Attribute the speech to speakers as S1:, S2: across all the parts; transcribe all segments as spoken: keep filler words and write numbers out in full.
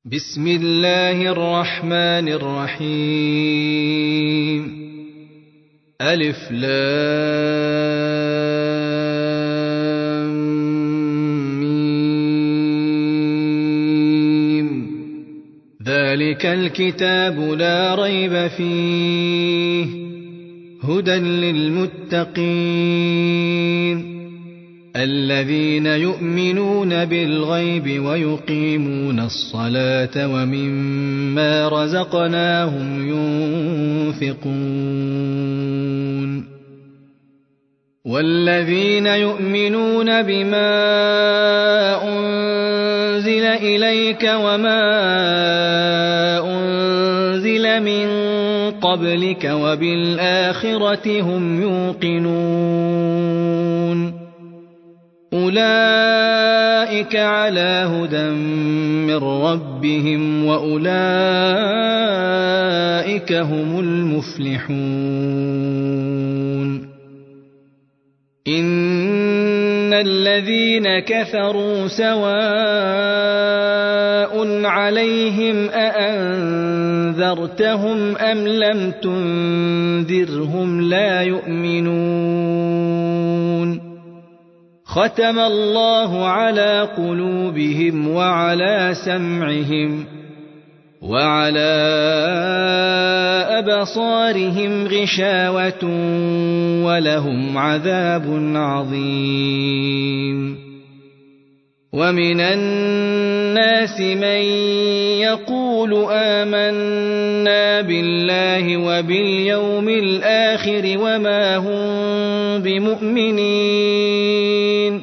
S1: بسم الله الرحمن الرحيم. ألف لام ميم. ذلك الكتاب لا ريب فيه هدى للمتقين الذين يؤمنون بالغيب ويقيمون الصلاة ومما رزقناهم ينفقون والذين يؤمنون بما أنزل إليك وما أنزل من قبلك وبالآخرة هم يوقنون أولئك على هدى من ربهم وأولئك هم المفلحون. إن الذين كفروا سواء عليهم أأنذرتهم أم لم تنذرهم لا يؤمنون. ختم الله على قلوبهم وعلى سمعهم وعلى أبصارهم غشاوة ولهم عذاب عظيم. ومن الناس من يقول آمنا بالله وباليوم الآخر وما هم بمؤمنين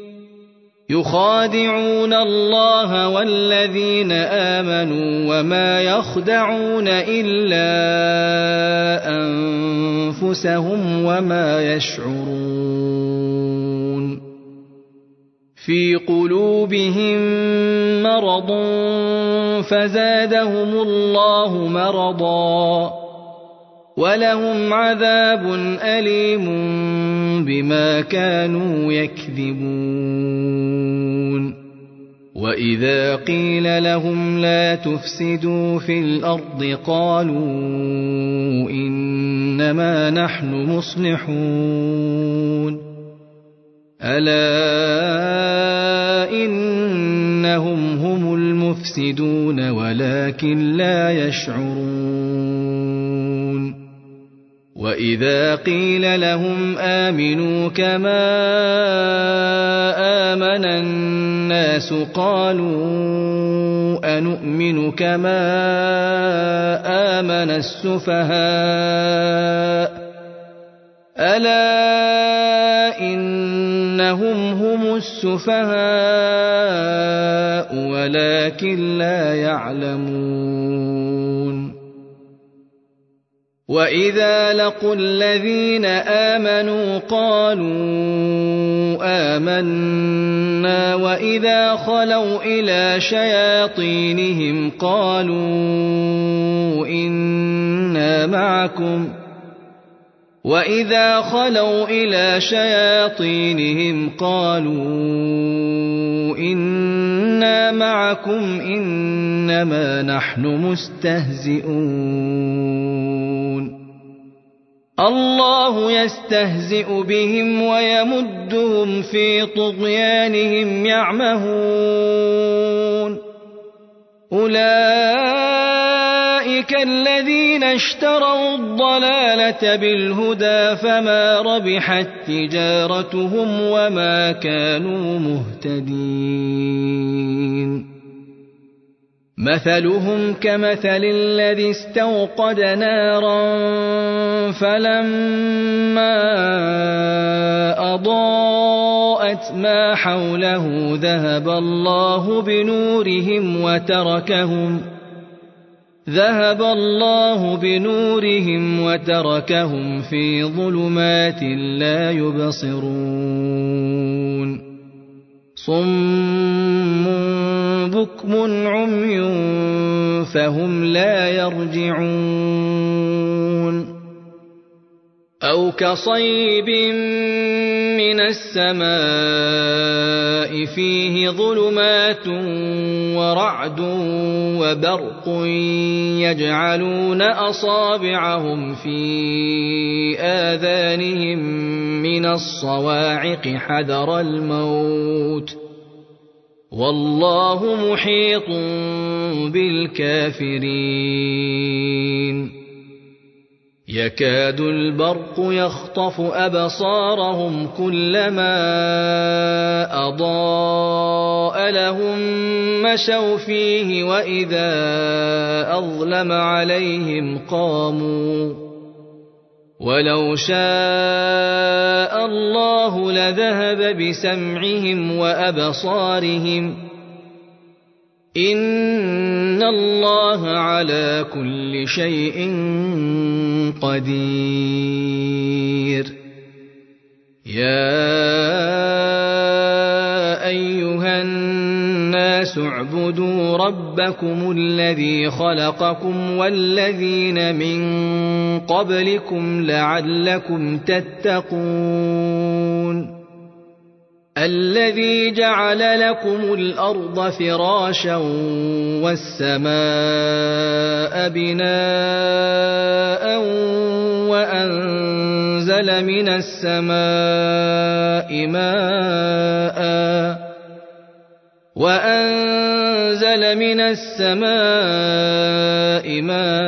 S1: يخادعون الله والذين آمنوا وما يخدعون إلا أنفسهم وما يشعرون. في قلوبهم مرض فزادهم الله مرضا ولهم عذاب أليم بما كانوا يكذبون. وإذا قيل لهم لا تفسدوا في الأرض قالوا إنما نحن مصلحون. ألا إنهم هم المفسدون ولكن لا يشعرون. وإذا قيل لهم آمنوا كما آمن الناس قالوا أنؤمن كما آمن السفهاء. ألا إنهم هم السفهاء ولكن لا يعلمون. وإذا لقوا الذين آمنوا قالوا آمنا وإذا خلوا إلى شياطينهم قالوا إنا معكم وإذا خلوا إلى شياطينهم قالوا إنا معكم إنما نحن مستهزئون. الله يستهزئ بهم ويمدهم في طغيانهم يعمهون. أولئك الذين اشتروا الضلالة بالهدى فما ربحت تجارتهم وما كانوا مهتدين. مثلهم كمثل الذي استوقد نارا فلما أضاءت ما حوله ذهب الله بنورهم وتركهم ذهب الله بنورهم وتركهم في ظلمات لا يبصرون. صم بكم عمي فهم لا يرجعون. أو كصيب من السماء فيه ظلمات ورعد وبرق يجعلون أصابعهم في آذانهم من الصواعق حذر الموت والله محيط بالكافرين يكاد البرق يخطف أبصارهم كلما أضاء لهم مشوا فيه وإذا أظلم عليهم قاموا ولو شاء الله لذهب بسمعهم وأبصارهم إن الله على كل شيء قدير يا أيها الناس اعبدوا ربكم الذي خلقكم والذين من قبلكم لعلكم تتقون الذي جعل لكم الأرض فراشا والسماء بناء وأنزل من السماء ماء وأنزل من السماء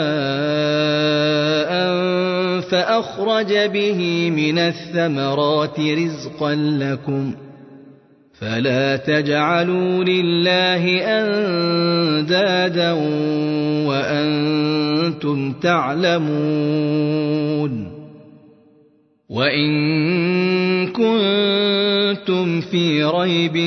S1: ماء فأخرج به من الثمرات رزقا لكم فلا تجعلوا لله أندادا وأنتم تعلمون وإن كنتم في ريب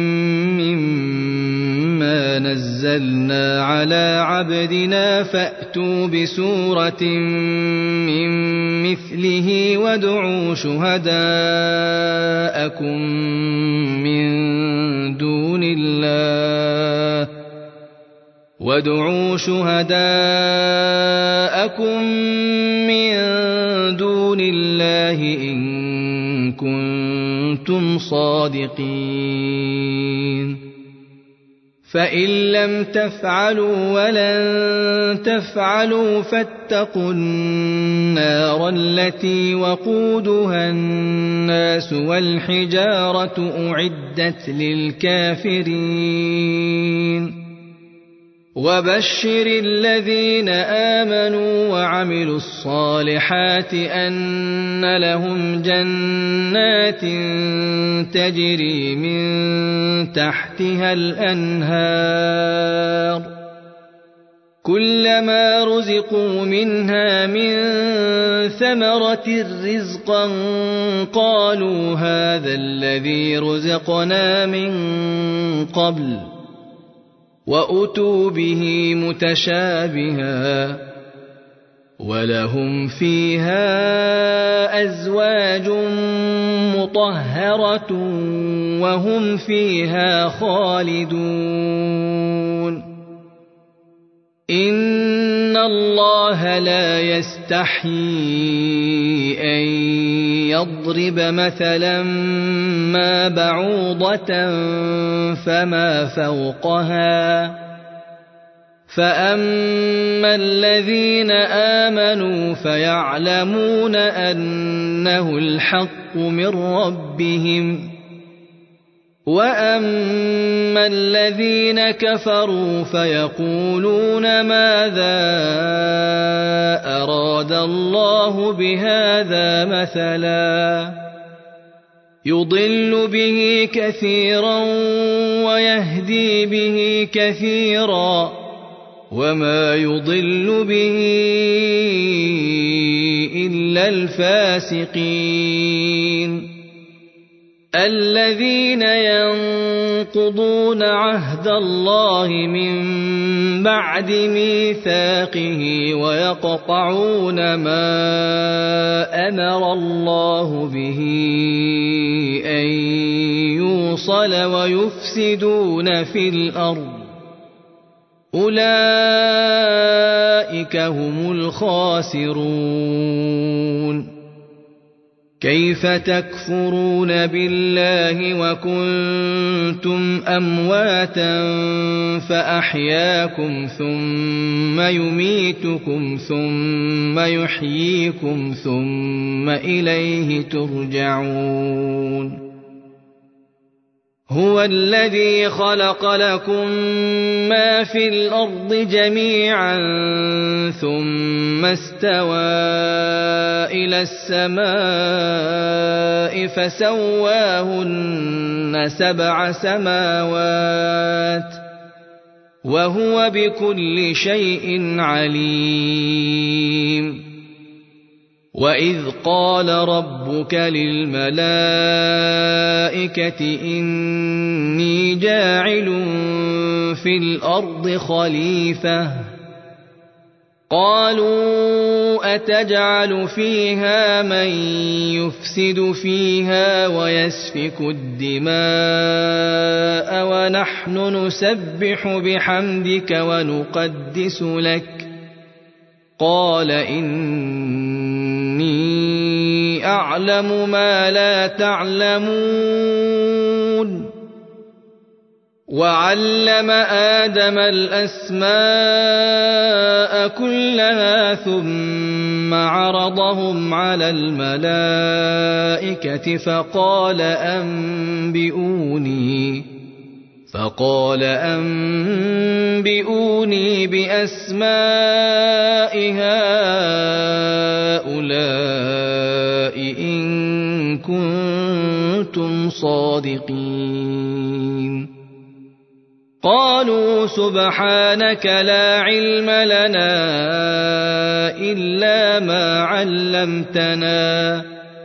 S1: مما نزلنا على عبدنا فأتوا بسورة من مثله وادعوا شهداءكم من دون الله وادعوا شهداءكم من دون الله إن كنتم صادقين فإن لم تفعلوا ولن تفعلوا فاتقوا النار التي وقودها الناس والحجارة أعدت للكافرين وبشر الذين آمنوا وعملوا الصالحات أن لهم جنات تجري من تحتها الأنهار كلما رزقوا منها من ثمرة رزقا قالوا هذا الذي رزقنا من قبل وأتوا به متشابها ولهم فيها أزواج مطهرة وهم فيها خالدون إن الله لا يستحيي أن يضرب مثلا ما بعوضة فما فوقها فأما الذين آمنوا فيعلمون أنه الحق من ربهم وأما الذين كفروا فيقولون ماذا أراد الله بهذا مثلا يضل به كثيرا ويهدي به كثيرا وما يضل به إلا الفاسقين الذين ينقضون عهد الله من بعد ميثاقه ويقطعون ما أمر الله به أن يوصل ويفسدون في الأرض أولئك هم الخاسرون كيف تكفرون بالله وكنتم أمواتا فأحياكم ثم يميتكم ثم يحييكم ثم إليه ترجعون هو الذي خلق لكم ما في الأرض جميعا ثم استوى إلى السماء فسواهن سبع سماوات وهو بكل شيء عليم وإذ قال ربك للملائكة إني جاعل في الأرض خليفة قالوا أتجعل فيها من يفسد فيها ويسفك الدماء ونحن نسبح بحمدك ونقدس لك قال إني أعلم ما لا تعلمون وعلم آدم الأسماء كلها ثم عرضهم على الملائكة فقال أنبئوني فقال أنبئوني بأسماء هؤلاء إن كنتم صادقين قالوا سبحانك لا علم لنا إلا ما علمتنا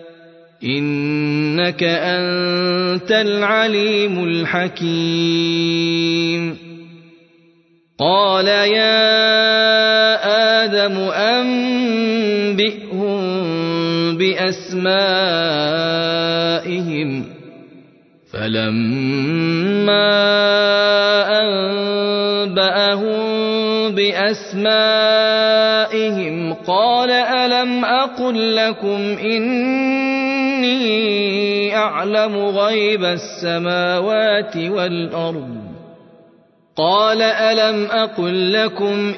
S1: إنك أنت العليم الحكيم قال يا آدم أنبئهم بأسمائهم فلما أنبأهم بأسمائهم قال ألم أقل لكم إني أعلم غيب السماوات والأرض قال ألم أقل لكم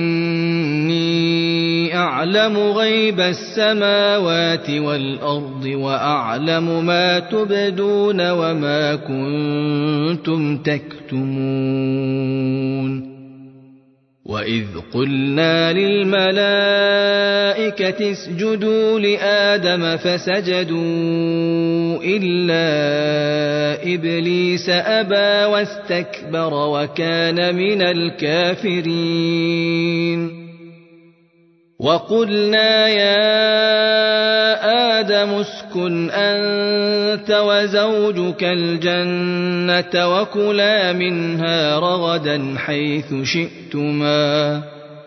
S1: إني أعلم غيب السماوات والأرض وأعلم ما تبدون وما كنتم تكتمون وإذ قلنا للملائكة اسجدوا لآدم فسجدوا إلا إبليس أبى واستكبر وكان من الكافرين وقلنا يا آدم اسكن أنت وزوجك الجنة وكلا منها رغدا حيث شئتما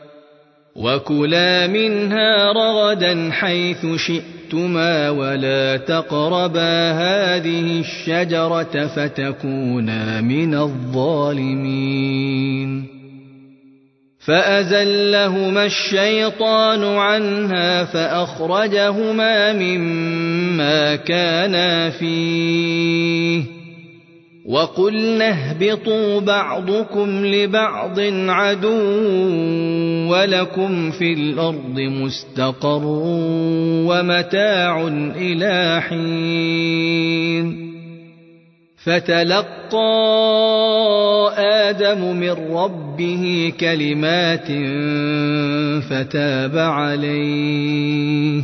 S1: وكلا منها رغدا حيث شئتما ولا تقربا هذه الشجرة فتكونا من الظالمين فأزلهما الشيطان عنها فأخرجهما مما كانا فيه وقلنا اهبطوا بعضكم لبعض عدو ولكم في الأرض مستقر ومتاع إلى حين فتلقى آدم من ربه كلمات فتاب عليه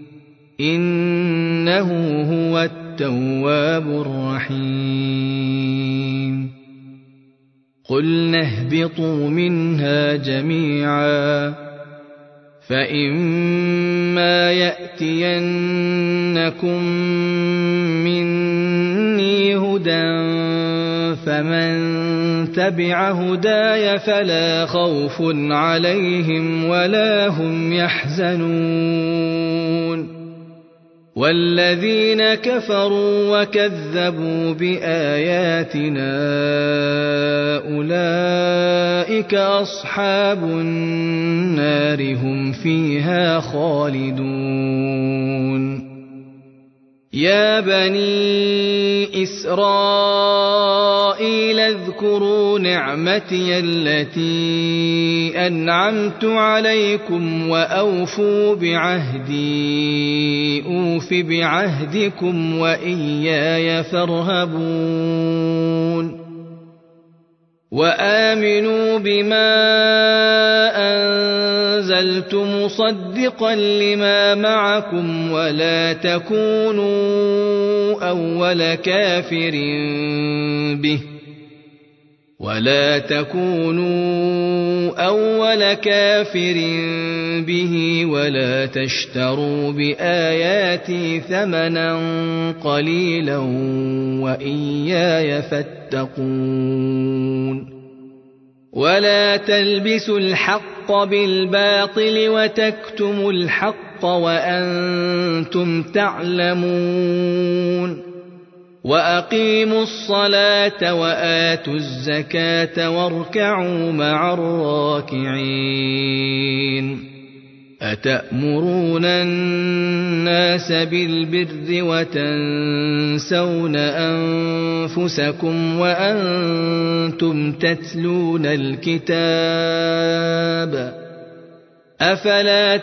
S1: إنه هو التواب الرحيم قلنا اهبطوا منها جميعا فإما يأتينكم مني هدى فمن تبع هداي فلا خوف عليهم ولا هم يحزنون والذين كفروا وكذبوا بآياتنا أولئك أصحاب النار هم فيها خالدون يا بني إسرائيل اذكروا نعمتي التي أنعمت عليكم وأوفوا بعهدي أوف بعهدكم وإياي فارهبون وآمنوا بما أنزلت مصدقا لما معكم ولا تكونوا أول كافر به ولا تكونوا أول كافر به ولا تشتروا بآياتي ثمنا قليلا وإياي فاتقون ولا تلبسوا الحق بالباطل وتكتموا الحق وأنتم تعلمون وأقيموا الصلاة وآتوا الزكاة واركعوا مع الراكعين أتأمرون الناس بالبر وتنسون أنفسكم وأنتم تتلون الكتاب أفلا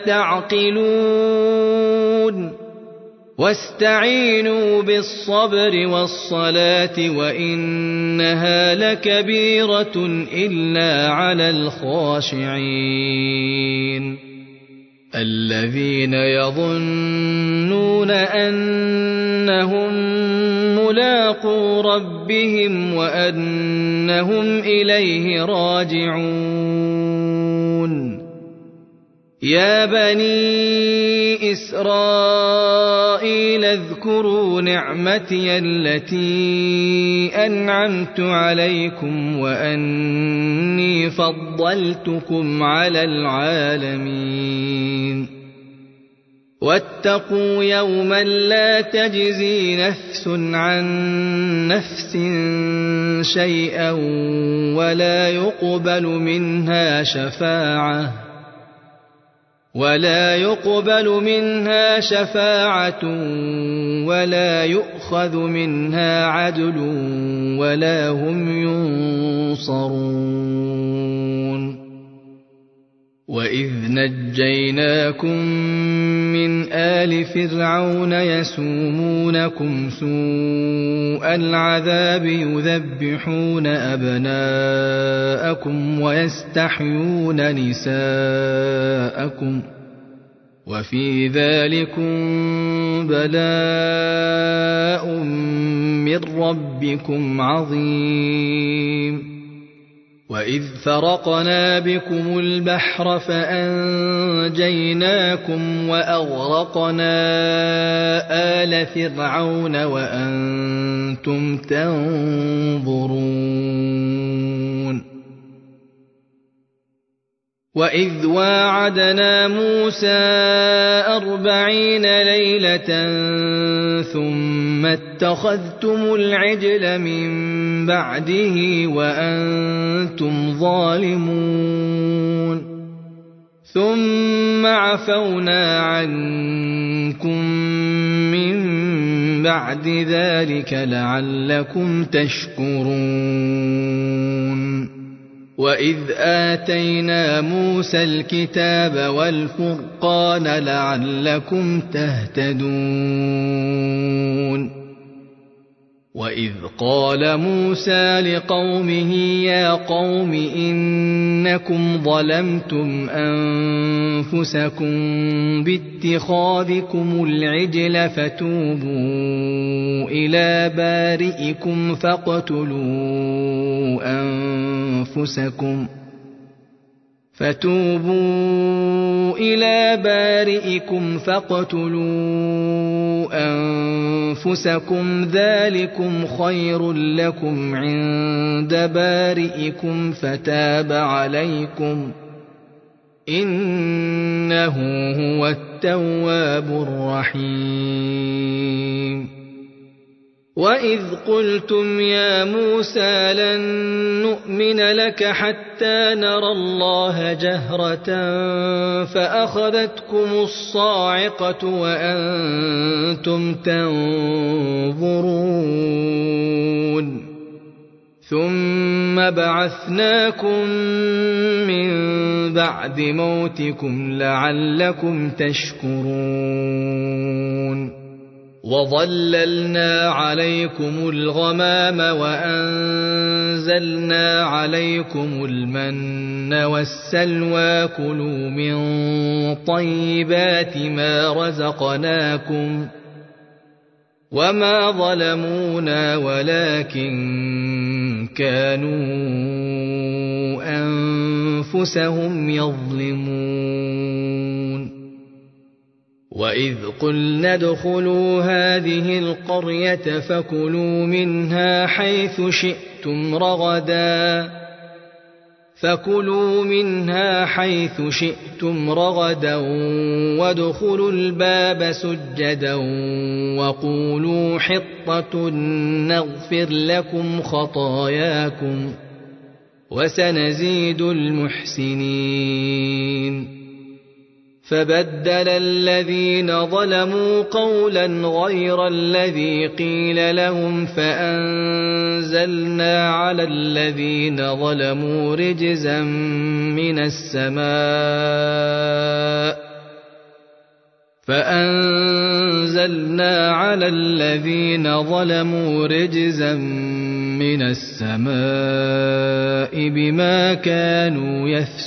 S1: تعقلون واستعينوا بالصبر والصلاة وإنها لكبيرة إلا على الخاشعين الذين يظنون أنهم ملاقو ربهم وأنهم إليه راجعون يا بني إسرائيل اذكروا نعمتي التي أنعمت عليكم وأني فضلتكم على العالمين واتقوا يوما لا تجزي نفس عن نفس شيئا ولا يقبل منها شفاعة ولا يقبل منها شفاعة ولا يؤخذ منها عدل ولا هم ينصرون وإذ نجيناكم من آل فرعون يسومونكم سوء العذاب يذبحون أبناءكم ويستحيون نساءكم وفي ذلكم بلاء من ربكم عظيم وإذ فرقنا بكم البحر فأنجيناكم وأغرقنا آل فرعون وأنتم تنظرون وإذ واعدنا موسى أربعين ليلة ثم اتخذتم العجل من بعده وأنتم ظالمون ثم عفونا عنكم من بعد ذلك لعلكم تشكرون وإذ آتينا موسى الكتاب والفرقان لعلكم تهتدون وإذ قال موسى لقومه يا قوم إنكم ظلمتم أنفسكم باتخاذكم العجل فتوبوا إلى بارئكم فاقتلوا أنفسكم فتوبوا إلى بارئكم فاقتلوا أنفسكم ذلكم خير لكم عند بارئكم فتاب عليكم إنه هو التواب الرحيم وإذ قلتم يا موسى لن نؤمن لك حتى نرى الله جهرة فأخذتكم الصاعقة وأنتم تنظرون ثم بعثناكم من بعد موتكم لعلكم تشكرون وظللنا عليكم الغمام وأنزلنا عليكم المن والسلوى كلوا من طيبات ما رزقناكم وما ظلمونا ولكن كانوا أنفسهم يظلمون وإذ قلنا ادخلوا هذه القرية فكلوا منها حيث شئتم رغدا فكلوا منها حيث شئتم رغدا وادخلوا الباب سجدا وقولوا حطة نغفر لكم خطاياكم وسنزيد المحسنين فبدل الذين ظلموا قولا غير الذي قيل لهم فأنزلنا على الذين ظلموا رجزا من السماء فأنزلنا على الذين ظلموا رجزا من السماء بما كانوا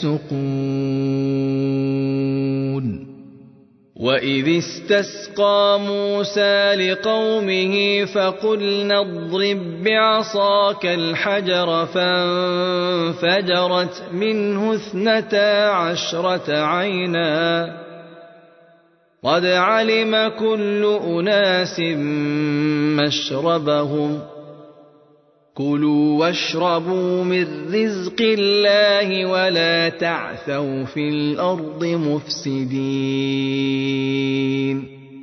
S1: يفسقون وإذ استسقى موسى لقومه فقلنا اضرب بعصاك الحجر فانفجرت منه اثنتا عشرة عينا قد علم كل أناس مشربهم كلوا واشربوا من رزق الله ولا تعثوا في الأرض مفسدين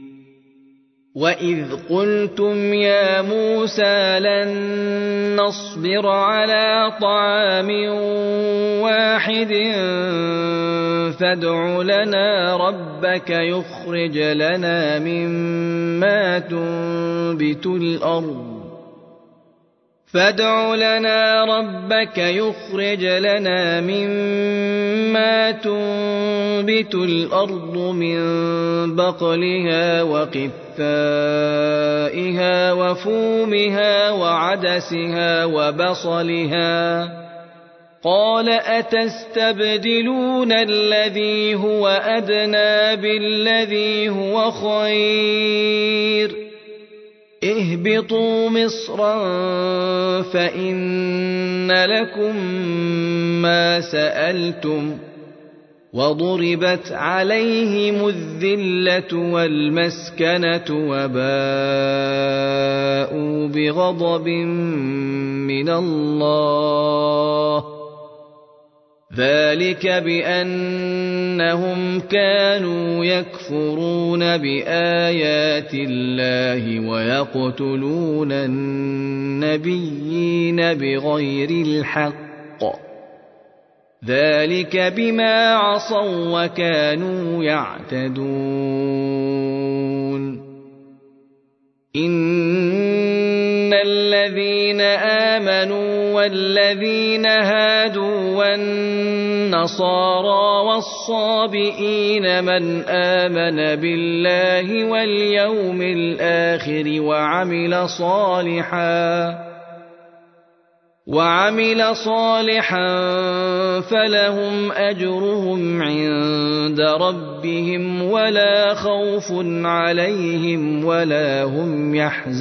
S1: وإذ قلتم يا موسى لن نصبر على طعام واحد فادع لنا ربك يخرج لنا مما تنبت الأرض فادع لنا ربك يخرج لنا مما تنبت الأرض من بقلها وقثائها وفومها وعدسها وبصلها قال أتستبدلون الذي هو أدنى بالذي هو خير اهبطوا مصرا فإن لكم ما سألتم وضربت عليهم الذلة والمسكنة وباءوا بغضب من الله ذلك بأنهم كانوا يكفرون بآيات الله ويقتلون النبيين بغير الحق ذلك بما عصوا وكانوا يعتدون إن الذين آمنوا والذين هادوا والنصارى والصابئين من آمن بالله واليوم الآخر وعمل صالحا وعمل صالحا فلهم أجرهم عند ربهم ولا خوف عليهم ولا هم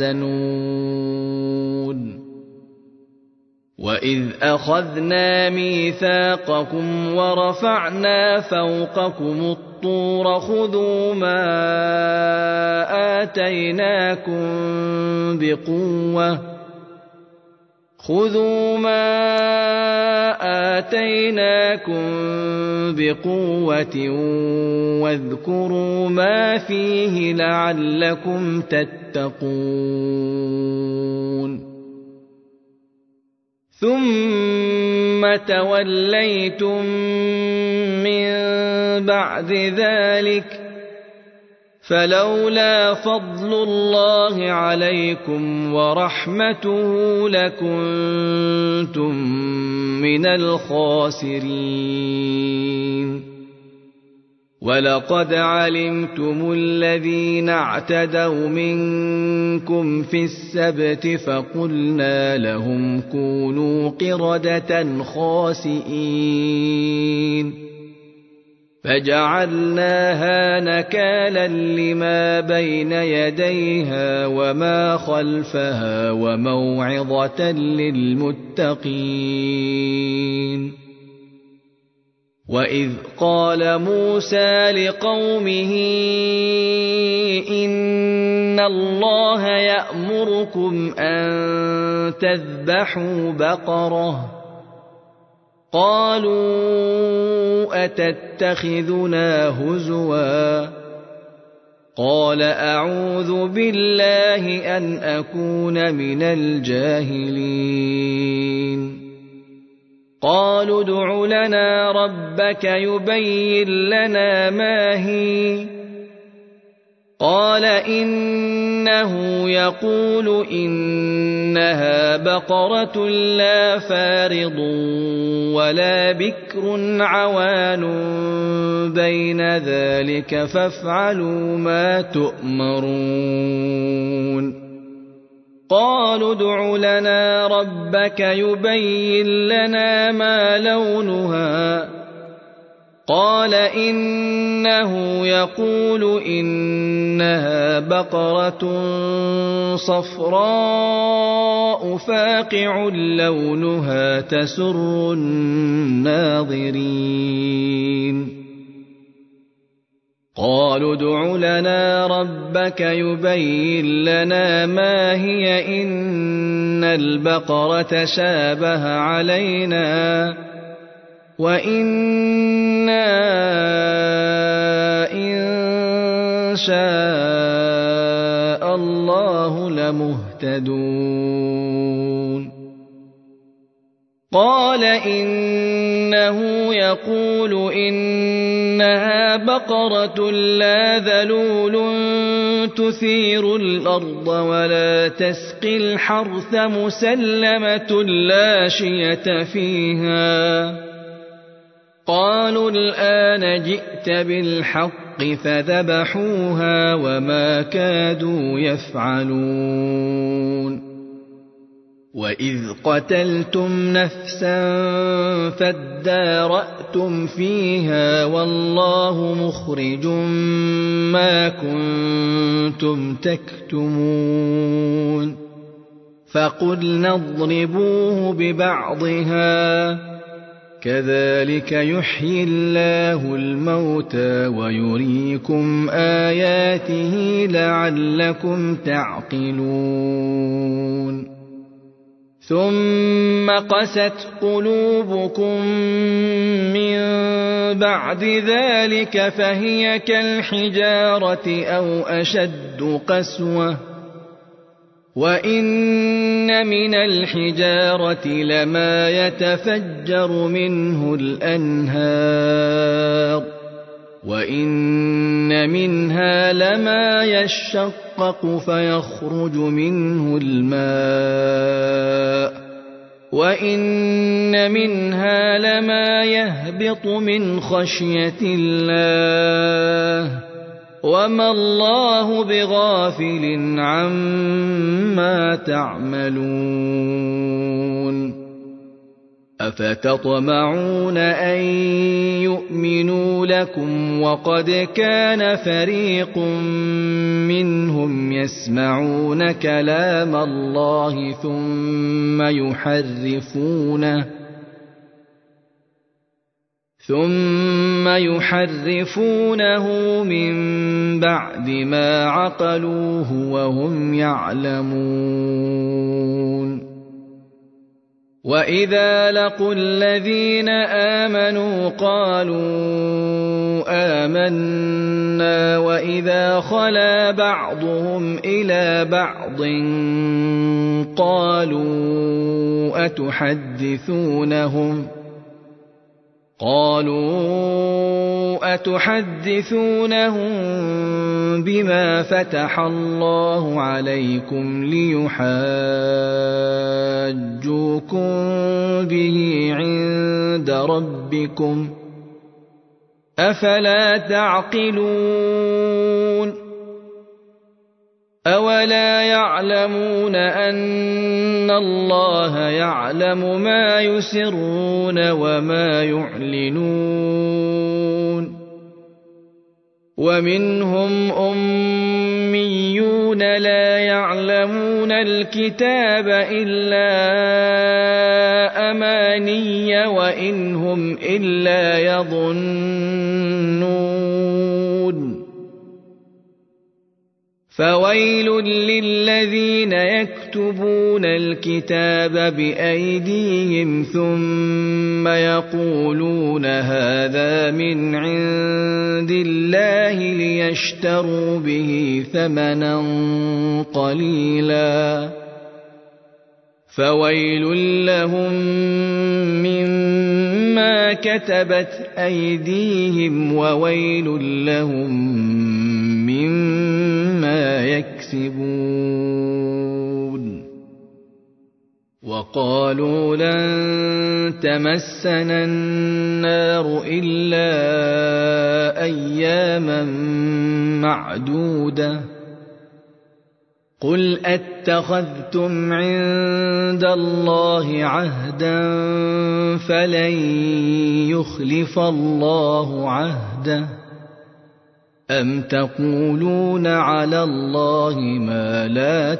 S1: يحزنون وإذ أخذنا ميثاقكم ورفعنا فوقكم الطور خذوا ما آتيناكم بقوة خذوا ما آتيناكم بقوة واذكروا ما فيه لعلكم تتقون ثم توليتم من بعد ذلك فلولا فضل الله عليكم ورحمته لكنتم من الخاسرين ولقد علمتم الذين اعتدوا منكم في السبت فقلنا لهم كونوا قردة خاسئين فجعلناها نكالا لما بين يديها وما خلفها وموعظة للمتقين وإذ قال موسى لقومه إن الله يأمركم أن تذبحوا بقرة قالوا أتتخذنا هزوا قال أعوذ بالله أن أكون من الجاهلين قالوا ادع لنا ربك يبين لنا ما هي قال إنه يقول إنها بقرة لا فارض ولا بكر عوان بين ذلك فافعلوا ما تؤمرون قالوا ادع لنا ربك يبين لنا ما لونها قال إنه يقول إنها بقرة صفراء فاقع لونها تسر الناظرين قالوا ادع لنا ربك يبين لنا ما هي إن البقرة شابه علينا وإنا إن شاء الله لمهتدون قال إنه يقول إنها بقرة لا ذلول تثير الأرض ولا تسقي الحرث مسلمة لا شية فيها قالوا الآن جئت بالحق فذبحوها وما كادوا يفعلون وإذ قتلتم نفسا فادارأتم فيها والله مخرج ما كنتم تكتمون فقلنا اضربوه ببعضها كذلك يحيي الله الموتى ويريكم آياته لعلكم تعقلون ثم قست قلوبكم من بعد ذلك فهي كالحجارة أو أشد قسوة وإن من الحجارة لما يتفجر منه الأنهار وإن منها لما يشقق فيخرج منه الماء وإن منها لما يهبط من خشية الله وما الله بغافل عما تعملون أفتطمعون أن يؤمنوا لكم وقد كان فريق منهم يسمعون كلام الله ثم يحرفونه ثم يحرفونه من بعد ما عقلوه وهم يعلمون وإذا لقوا الذين آمنوا قالوا آمنا وإذا خلا بعضهم إلى بعض قالوا أتحدثونهم قالوا أتحدثونهم بما فتح الله عليكم ليحاجوكم به عند ربكم أفلا تعقلون أولا يعلمون أن الله يعلم ما يسرون وما يعلنون ومنهم أميون لا يعلمون الكتاب إلا أماني وإن هم إلا يظنون فويل للذين يكتبون الكتاب بأيديهم ثم يقولون هذا من عند الله ليشتروا به ثمنا قليلا فويل لهم مما كتبت أيديهم وويل لهم مما يكسبون وقالوا لن تمسنا النار إلا أياما معدودة قل أتخذتم عند الله عهدا فلن يخلف الله عهده أم تقولون على الله ما لا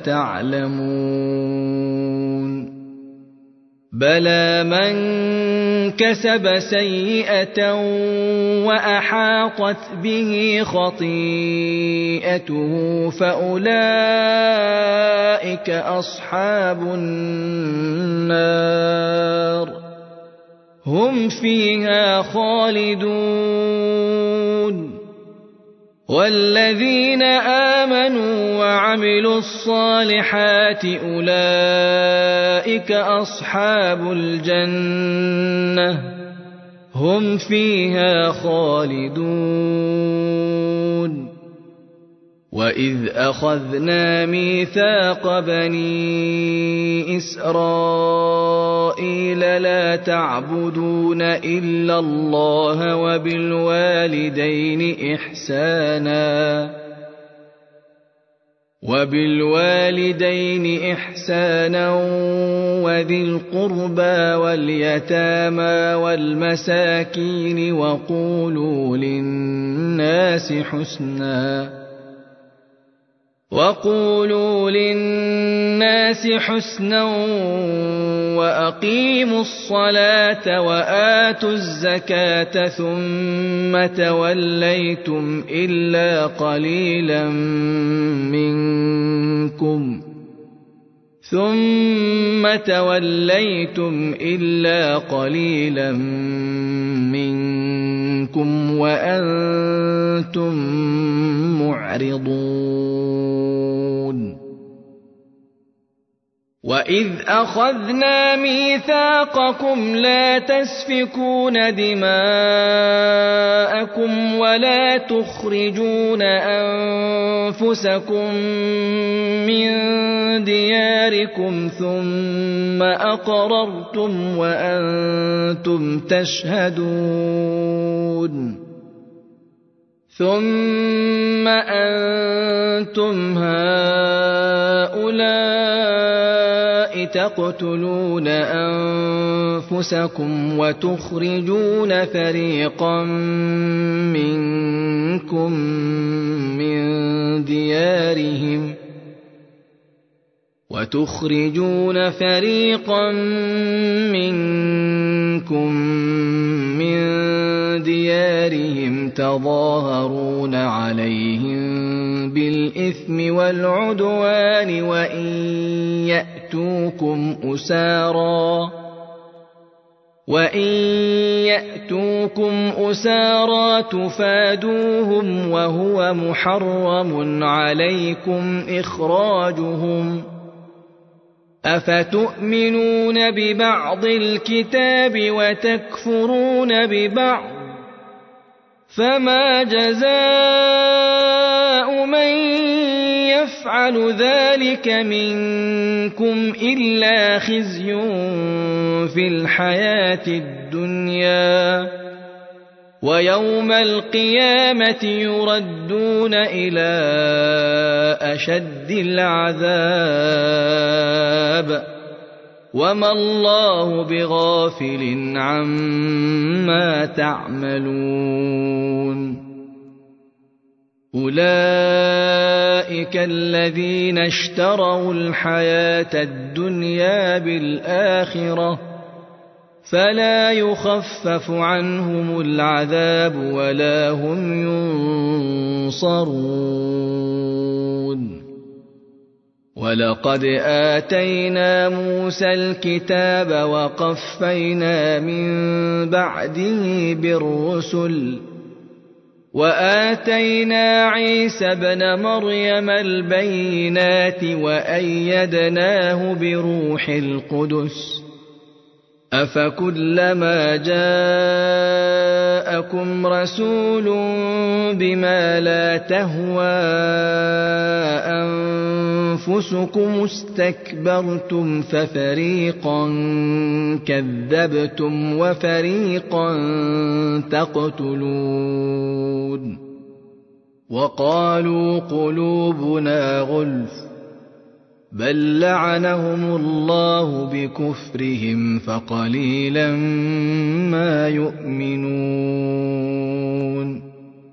S1: تعلمون بلى من كسب سيئة وأحاطت به خطيئته فأولئك أصحاب النار هم فيها خالدون والذين آمنوا وعملوا الصالحات أولئك أصحاب الجنة هم فيها خالدون وإذ أخذنا ميثاق بني إسرائيل لا تعبدون إلا الله وبالوالدين إحسانا وبالوالدين إحسانا وذي القربى واليتامى والمساكين وقولوا للناس حسنا وقولوا للناس حسنا وأقيموا الصلاة وآتوا الزكاة ثم توليتم إلا قليلا منكم ثم توليتم إلا قليلا منكم وأنتم معرضون وإذ أخذنا ميثاقكم لا تسفكون دماءكم ولا تخرجون أنفسكم من دياركم ثم أقررتم وأنتم تشهدون ثم أنتم هؤلاء تقتلون أنفسكم وتخرجون فريقا منكم من ديارهم وتخرجون فريقا منكم من ديارهم تظاهرون عليهم بالإثم والعدوان وإن يأتوكم أسارا وإن يأتوكم أسارى تفادوهم وهو محرم عليكم إخراجهم أفتؤمنون ببعض الكتاب وتكفرون ببعض فما جزاء من يفعل ذلك منكم إلا خزي في الحياة الدنيا ويوم القيامة يردون إلى أشد العذاب وما الله بغافل عما تعملون أولئك الذين اشتروا الحياة الدنيا بالآخرة فلا يخفف عنهم العذاب ولا هم ينصرون ولقد آتينا موسى الكتاب وقفينا من بعده بالرسل وآتينا عيسى ابن مريم البينات وأيدناه بروح القدس أفكلما جاءكم رسول بما لا تهوى أنفسكم استكبرتم ففريقا كذبتم وفريقا تقتلون وقالوا قلوبنا غلف بل لعنهم الله بكفرهم فقليلا ما يؤمنون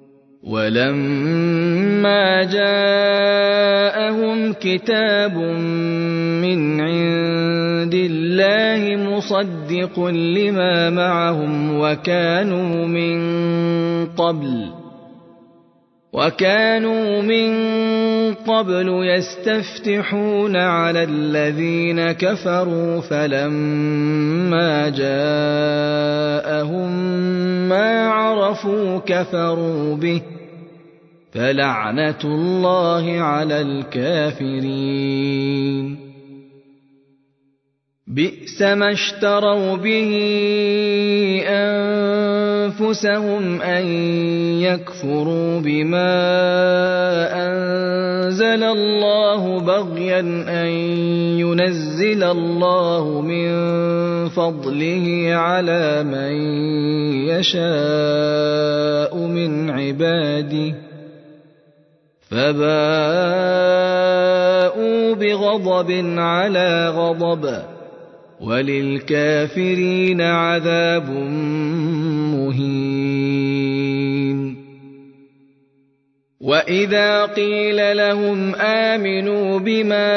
S1: ولما جاءهم كتاب من عند الله مصدق لما معهم وكانوا من قبل وكانوا من قبل يستفتحون على الذين كفروا فلما جاءهم ما عرفوا كفروا به فلعنة الله على الكافرين بئس ما اشتروا به أنفسهم أن يكفروا بما أنزل الله بغيا أن ينزل الله من فضله على من يشاء من عباده فباءوا بغضب على غضب وللكافرين عذاب مهين وإذا قيل لهم آمنوا بما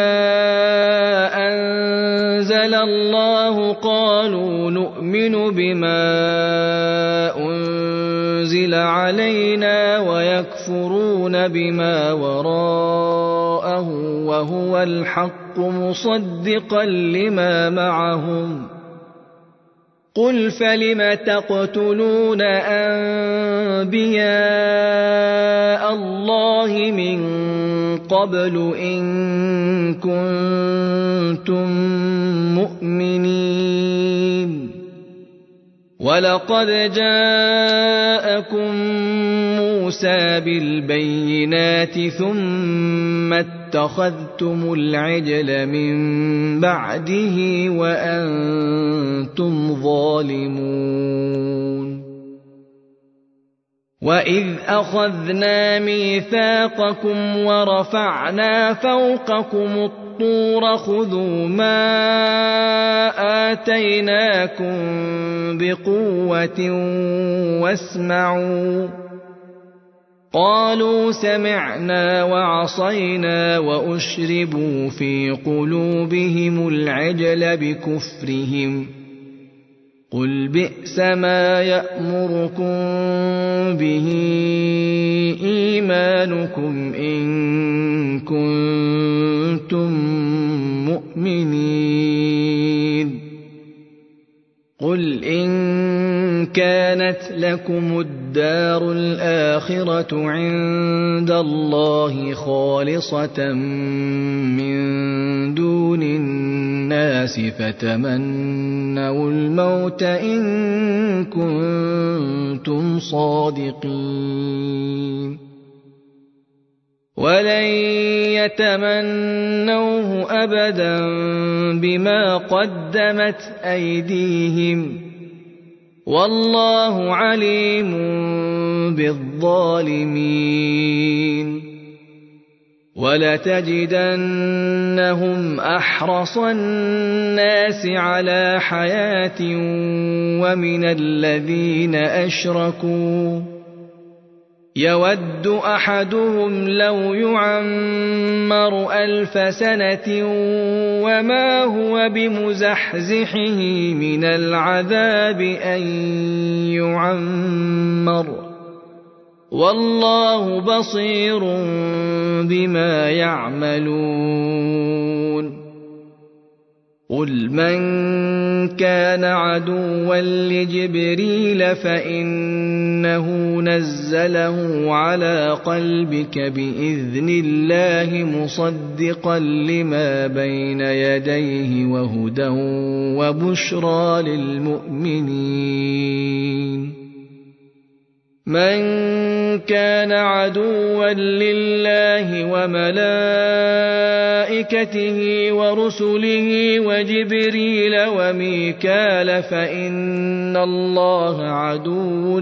S1: أنزل الله قالوا نؤمن بما أنزل علينا ويكفرون بما وراءه وهو الحق مصدقا لما معهم قل فلم تقتلون أنبياء الله من قبل إن كنتم مؤمنين ولقد جاءكم موسى بالبينات ثم اتخذتم العجل من بعده وأنتم ظالمون وإذ أخذنا ميثاقكم ورفعنا فوقكم الطور خذوا ما آتيناكم بقوة واسمعوا قالوا سمعنا وعصينا وأشربوا في قلوبهم العجل بكفرهم قل بئس ما يأمركم به إيمانكم إن كنتم مؤمنين قل إن كانت لكم الدار الآخرة عند الله خالصة من دون الناس فتمنوا الموت إن كنتم صادقين ولن يتمنوه أبدا بما قدمت أيديهم والله عليم بالظالمين ولتجدنهم أحرص الناس على حياة ومن الذين أشركوا يود أحدهم لو يعمر ألف سنة وما هو بمزحزحه من العذاب أن يعمر والله بصير بما يعملون قل من كان عدوا لجبريل فإنه نزله على قلبك بإذن الله مصدقا لما بين يديه وهدى وبشرى للمؤمنين من كان عدوا لله وملائكته ورسله وجبريل وميكال فإن الله عدو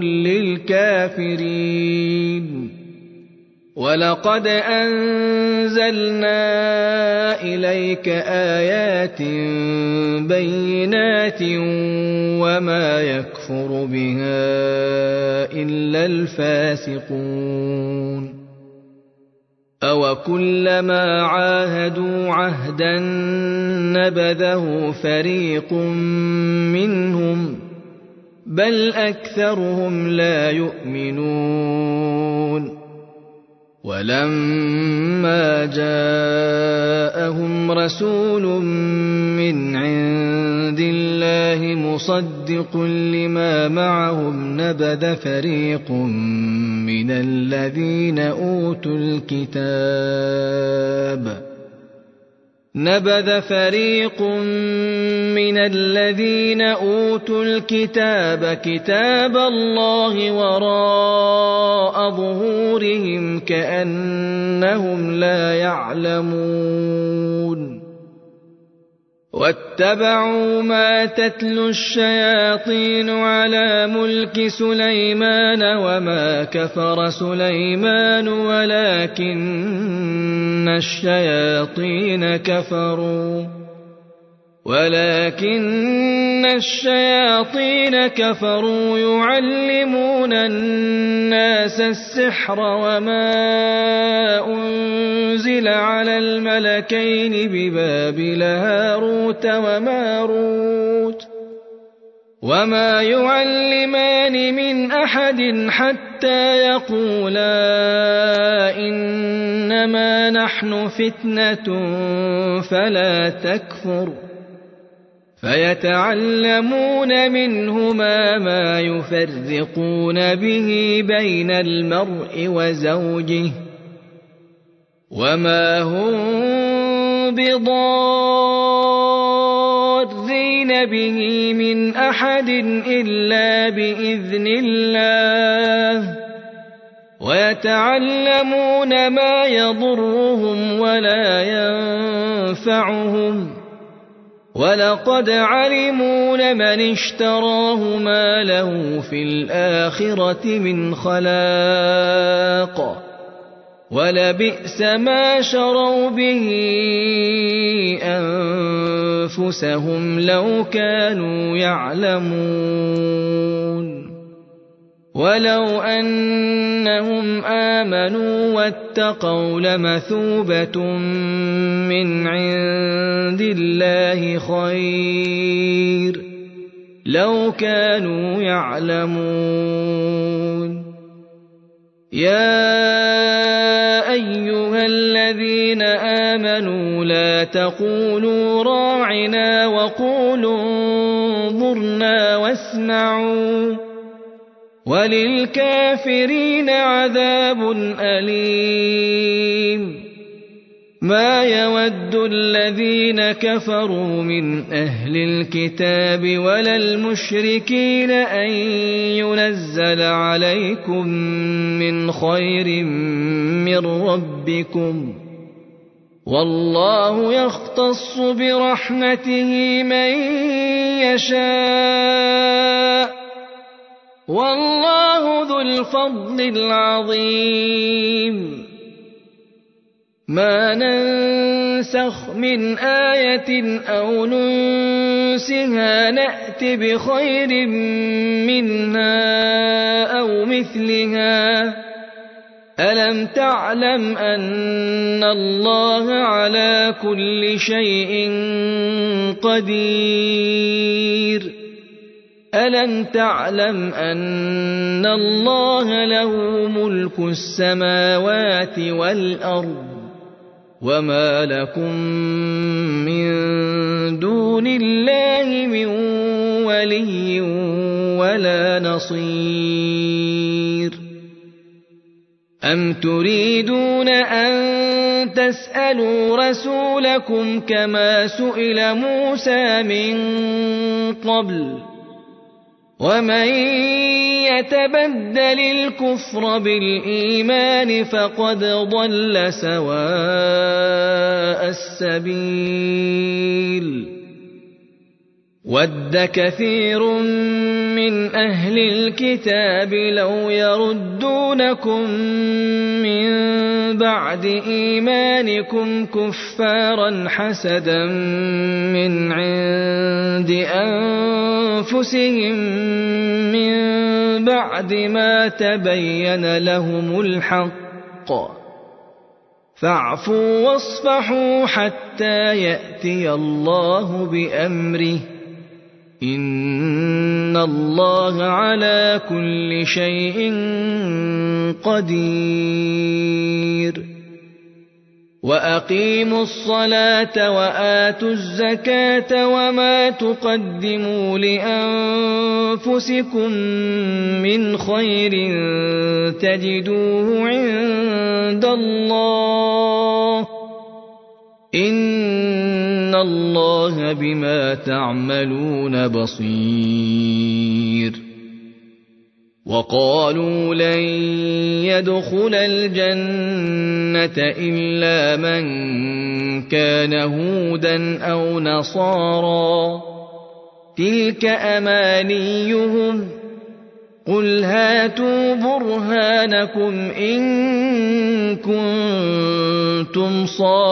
S1: للكافرين ولقد أنزلنا إليك آيات بينات وما يكفر بها إلا الفاسقون أوكلما عاهدوا عهدا نبذه فريق منهم بل أكثرهم لا يؤمنون ولما جاءهم رسول من عند الله مصدق لما معهم نبذ فريق من الذين أوتوا الكتاب نبذ فريق من الذين أوتوا الكتاب كتاب الله وراء ظهورهم كأنهم لا يعلمون واتبعوا ما تتلو الشياطين على ملك سليمان وما كفر سليمان ولكن الشياطين كفروا ولكن الشياطين كفروا يعلمون الناس السحر وما أنزل على الملكين ببابل هاروت وماروت وما يعلمان من أحد حتى يقولا إنما نحن فتنة فلا تكفر فيتعلمون منهما ما يفرقون به بين المرء وزوجه وما هم بضارين به من أحد إلا بإذن الله ويتعلمون ما يضرهم ولا ينفعهم ولقد علموا لمن اشتراه ما له في الآخرة من خلاق ولبئس ما شروا به أنفسهم لو كانوا يعلمون ولو أنهم آمنوا واتقوا لمثوبة من عند الله خير لو كانوا يعلمون يا أيها الذين آمنوا لا تقولوا راعنا وقولوا انظرنا واسمعوا وللكافرين عذاب أليم ما يود الذين كفروا من أهل الكتاب ولا المشركين أن ينزل عليكم من خير من ربكم والله يختص برحمته من يشاء والله ذو الفضل العظيم ما ننسخ من آية أو ننسها نأت بخير منها أو مثلها ألم تعلم أن الله على كل شيء قدير ألم تعلم أن الله له ملك السماوات والأرض وما لكم من دون الله من ولي ولا نصير أم تريدون أن تسألوا رسولكم كما سئل موسى من قبل ومن يتبدل الكفر بالإيمان فقد ضل سواء السبيل ود كثير من أهل الكتاب لو يردونكم من بعد إيمانكم كفارا حسدا من عند أنفسهم من بعد ما تبين لهم الحق فاعفوا واصفحوا حتى يأتي الله بأمره إن الله على كل شيء قدير وأقيموا الصلاة وآتوا الزكاة وما تقدموا لأنفسكم من خير تجدوه عند الله إن الله بما تعملون بصير وقالوا لن يدخل الجنة إلا من كان هودا أو نصارى تلك أمانيهم قل هاتوا برهانكم إن كنتم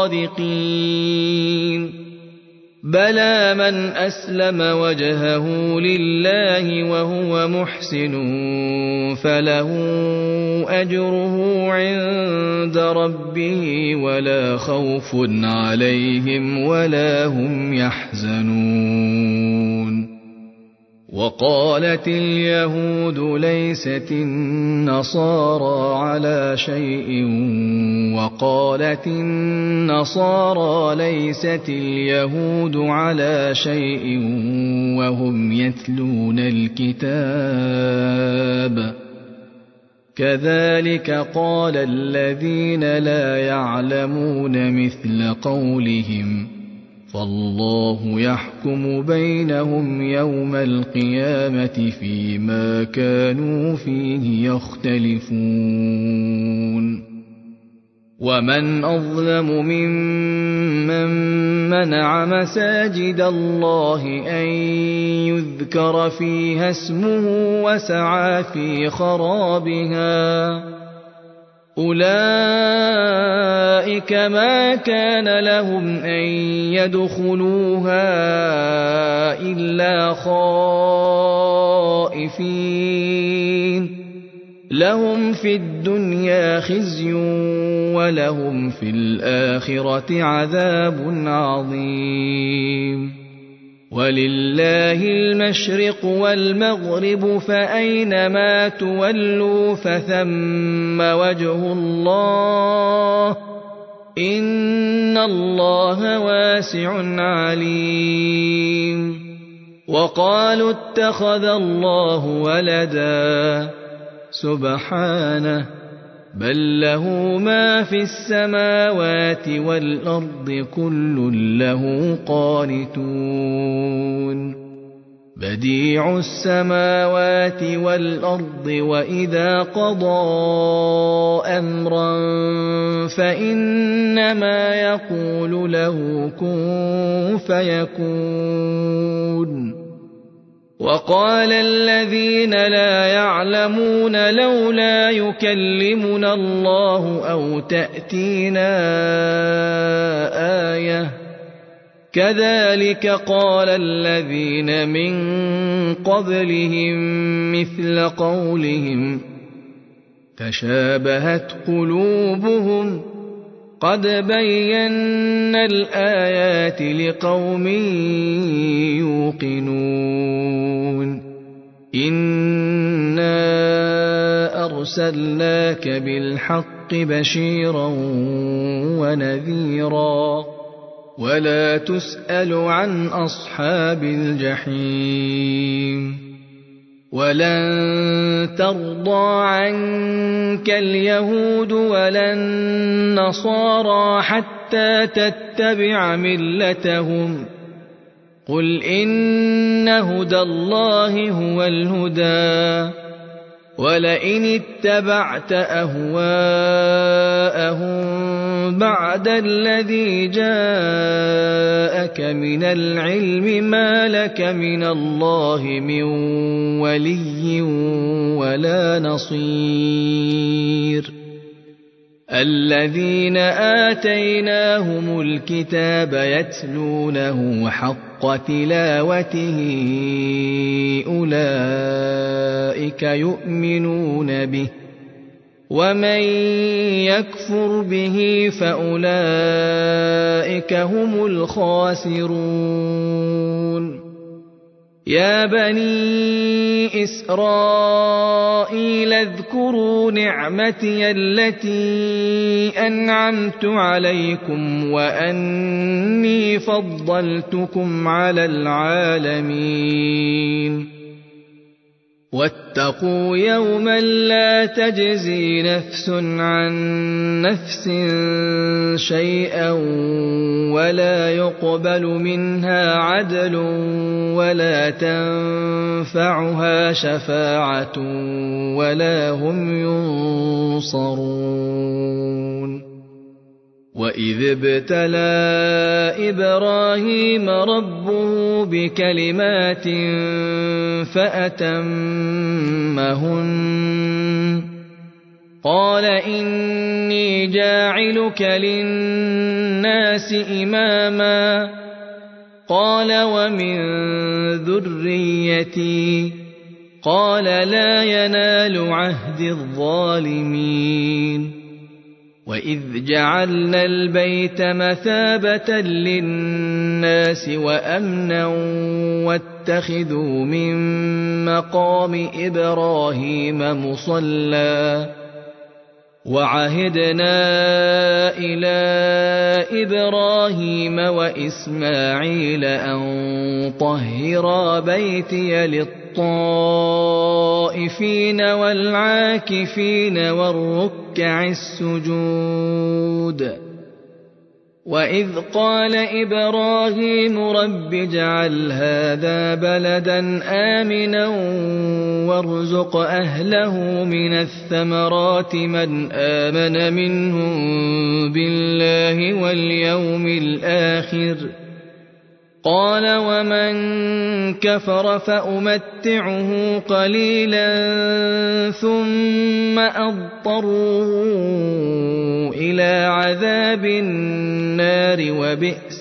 S1: صادقين بلى من أسلم وجهه لله وهو محسن فله أجره عند ربه ولا خوف عليهم ولا هم يحزنون وقالت اليهود ليست النصارى على شيء وقالت النصارى ليست اليهود على شيء وهم يتلون الكتاب كذلك قال الذين لا يعلمون مثل قولهم فالله يحكم بينهم يوم القيامة فيما كانوا فيه يختلفون ومن أظلم ممن منع مساجد الله أن يذكر فيها اسمه وسعى في خرابها أولئك ما كان لهم أن يدخلوها إلا خائفين لهم في الدنيا خزي ولهم في الآخرة عذاب عظيم ولله المشرق والمغرب فأينما تولوا فثم وجه الله إن الله واسع عليم وقالوا اتخذ الله ولدا سبحانه بل له ما في السماوات والأرض كل له قانتون بديع السماوات والأرض وإذا قضى أمرا فإنما يقول له كن فيكون وقال الذين لا يعلمون لولا يكلمنا الله أو تأتينا آية كذلك قال الذين من قبلهم مثل قولهم تشابهت قلوبهم قد بينا الآيات لقوم يوقنون إنا أرسلناك بالحق بشيرا ونذيرا ولا تسأل عن أصحاب الجحيم ولن ترضى عنك اليهود ولا النصارى حتى تتبع ملتهم قل إن هدى الله هو الهدى ولئن اتبعت أهواءهم بعد الذي جاءك من العلم ما لك من الله من ولي ولا نصير الذين آتيناهم الكتاب يتلونه حق تلاوته أولئك يؤمنون به ومن يكفر به فأولئك هم الخاسرون يا بني إسرائيل اذكروا نعمتي التي أنعمت عليكم وأني فضلتكم على العالمين واتقوا يوما لا تجزي نفس عن نفس شيئا ولا يقبل منها عدل ولا تنفعها شفاعة ولا هم ينصرون وإذ ابتلى إبراهيم ربه بكلمات فأتمهن قال إني جاعلك للناس إماما قال ومن ذريتي قال لا ينال عهد الظالمين وإذ جعلنا البيت مثابة للناس وأمنا واتخذوا من مقام إبراهيم مصلى وعهدنا إلى إبراهيم وإسماعيل أن طهرا بيتي للطائفين والعاكفين والركع السجود وإذ قال إبراهيم رب اجعل هذا بلدا آمنا وارزق أهله من الثمرات من آمن منهم بالله واليوم الآخر قال ومن كفر فأمتعه قليلا ثم أضطره إلى عذاب النار وبئس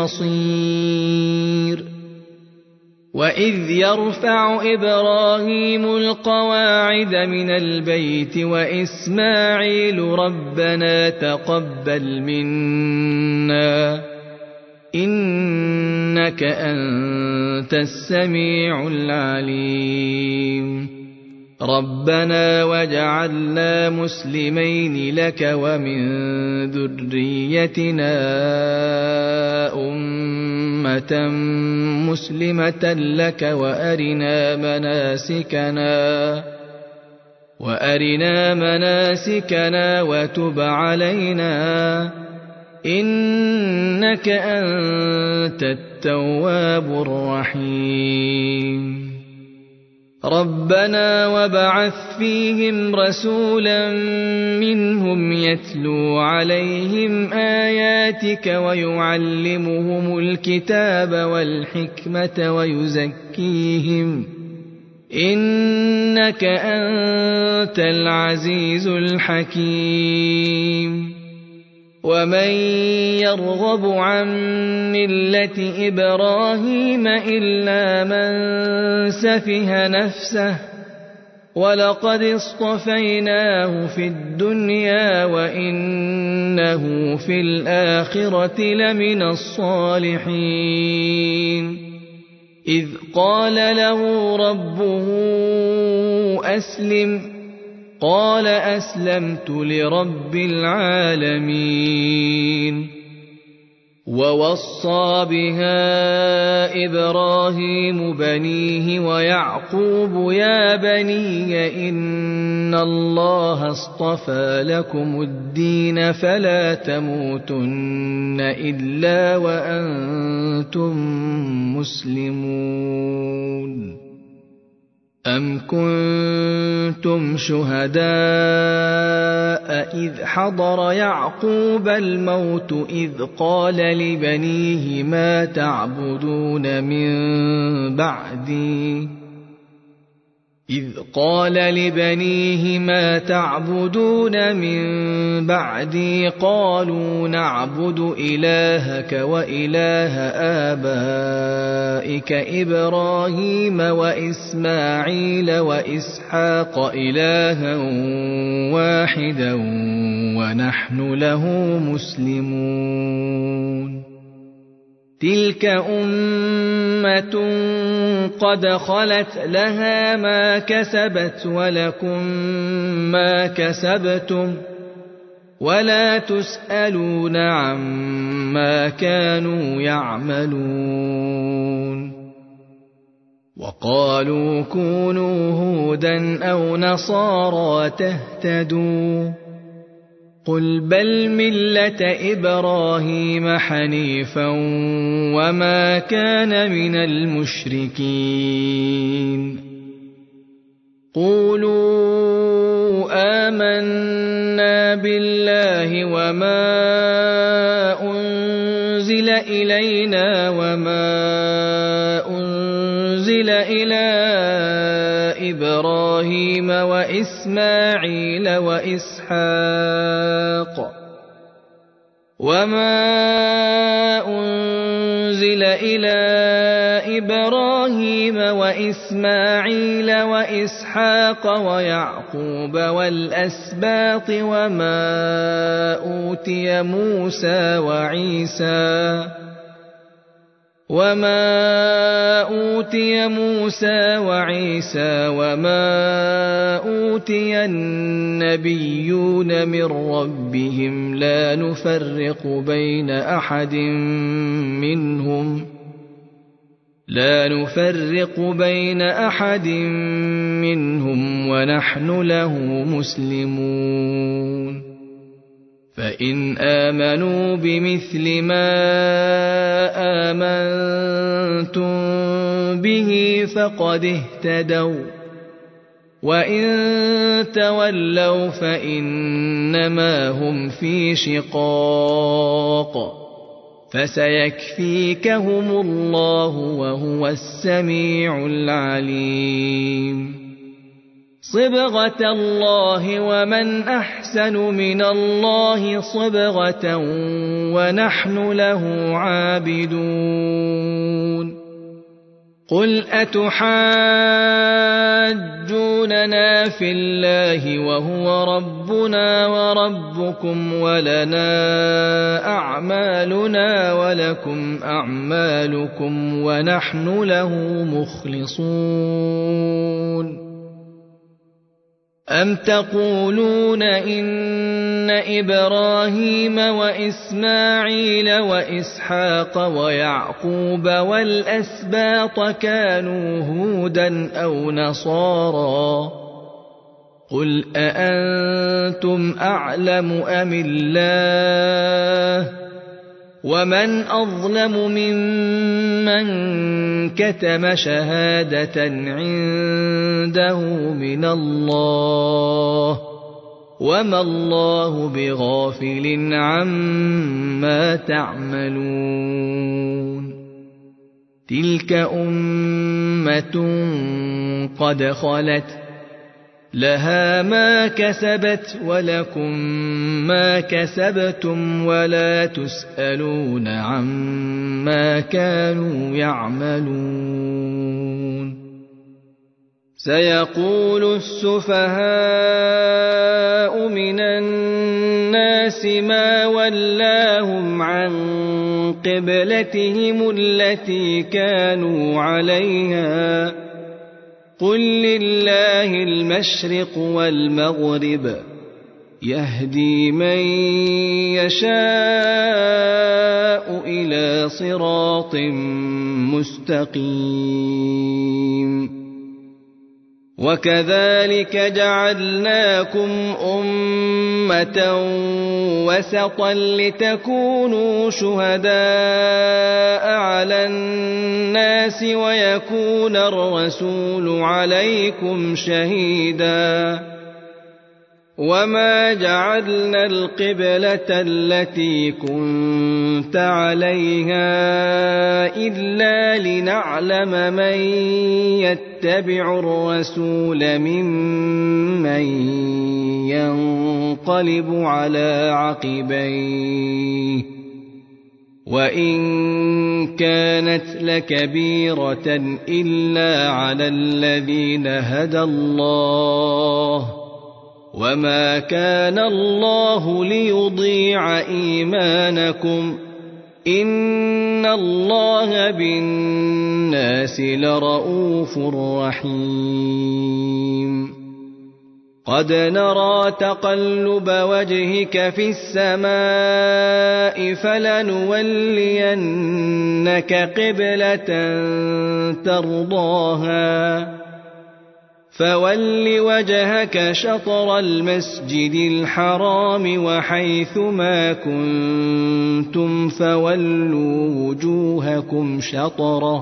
S1: المصير وإذ يرفع إبراهيم القواعد من البيت وإسماعيل ربنا تقبل منا إنك أنت السميع العليم ربنا واجعلنا مسلمين لك ومن ذريتنا أمة مسلمة لك وأرنا مناسكنا وأرنا مناسكنا وتب علينا إنك أنت التواب الرحيم ربنا وابعث فيهم رسولا منهم يتلو عليهم آياتك ويعلمهم الكتاب والحكمة ويزكيهم إنك أنت العزيز الحكيم ومن يرغب عن ملة إبراهيم إلا من سفه نفسه ولقد اصطفيناه في الدنيا وإنه في الآخرة لمن الصالحين إذ قال له ربه أسلم قال أسلمت لرب العالمين ووصى بها إبراهيم بنيه ويعقوب يا بني إن الله اصطفى لكم الدين فلا تموتن إلا وأنتم مسلمون أم كنتم شهداء إذ حضر يعقوب الموت إذ قال لبنيه ما تعبدون من بعدي إذ قال لبنيه ما تعبدون من بعدي قالوا نعبد إلهك وإله آبائك إبراهيم وإسماعيل وإسحاق إلها واحدا ونحن له مسلمون تلك أمة قد خلت لها ما كسبت ولكم ما كسبتم ولا تسألون عما كانوا يعملون وقالوا كونوا هودا أو نصارى تهتدوا قل بل ملة إبراهيم حنيفا وما كان من المشركين قولوا آمنا بالله وما أنزل إلينا وما أنزل إلى إبراهيم وإسماعيل وإسحاق وما أنزل إلى إبراهيم وإسماعيل وإسحاق ويعقوب والأسباط وما أوتي موسى وعيسى وما أوتي موسى وعيسى وما أوتي النبيون من ربهم لا نفرق بين أحد منهم لا نفرق بين أحد منهم ونحن له مسلمون فإن آمنوا بمثل ما آمنتم به فقد اهتدوا وإن تولوا فإنما هم في شقاق فسيكفيكهم الله وهو السميع العليم صبغة الله ومن أحسن من الله صبغة ونحن له عابدون قل أتحاجوننا في الله وهو ربنا وربكم ولنا أعمالنا ولكم أعمالكم ونحن له مخلصون أم تقولون إن إبراهيم وإسماعيل وإسحاق ويعقوب والأسباط كانوا هودا أو نصارى قل أأنتم أعلم أم الله ومن أظلم ممن كتم شهادة عنده من الله وما الله بغافل عما تعملون تلك أمة قد خلت لها ما كسبت ولكم ما كسبتم ولا تسألون عما كانوا يعملون سيقول السفهاء من الناس ما ولاهم عن قبلتهم التي كانوا عليها قل لله المشرق والمغرب يهدي من يشاء إلى صراط مستقيم وكذلك جعلناكم أمة وسطا لتكونوا شهداء على الناس ويكون الرسول عليكم شهيدا وما جعلنا القبلة التي كنت عليها إلا لنعلم من يتبع الرسول ممن ينقلب على عقبيه وإن كانت لكبيرة إلا على الذين هدى الله وما كان الله ليضيع إيمانكم إن الله بالناس لرءوف رحيم قد نرى تقلب وجهك في السماء فلنولينك قبلة ترضاها فول وجهك شطر المسجد الحرام وحيث ما كنتم فولوا وجوهكم شطره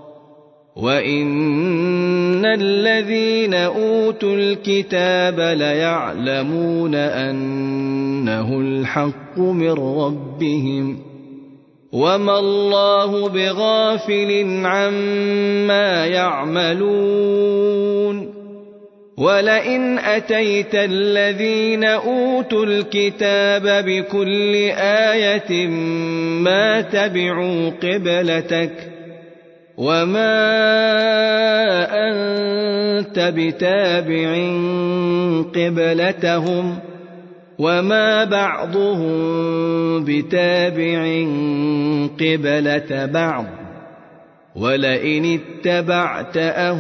S1: وإن الذين أوتوا الكتاب ليعلمون أنه الحق من ربهم وما الله بغافل عما يعملون ولئن أتيت الذين أوتوا الكتاب بكل آية ما تبعوا قبلتك وما أنت بتابع قبلتهم وما بعضهم بتابع قبلة بعض ولئن اتبعت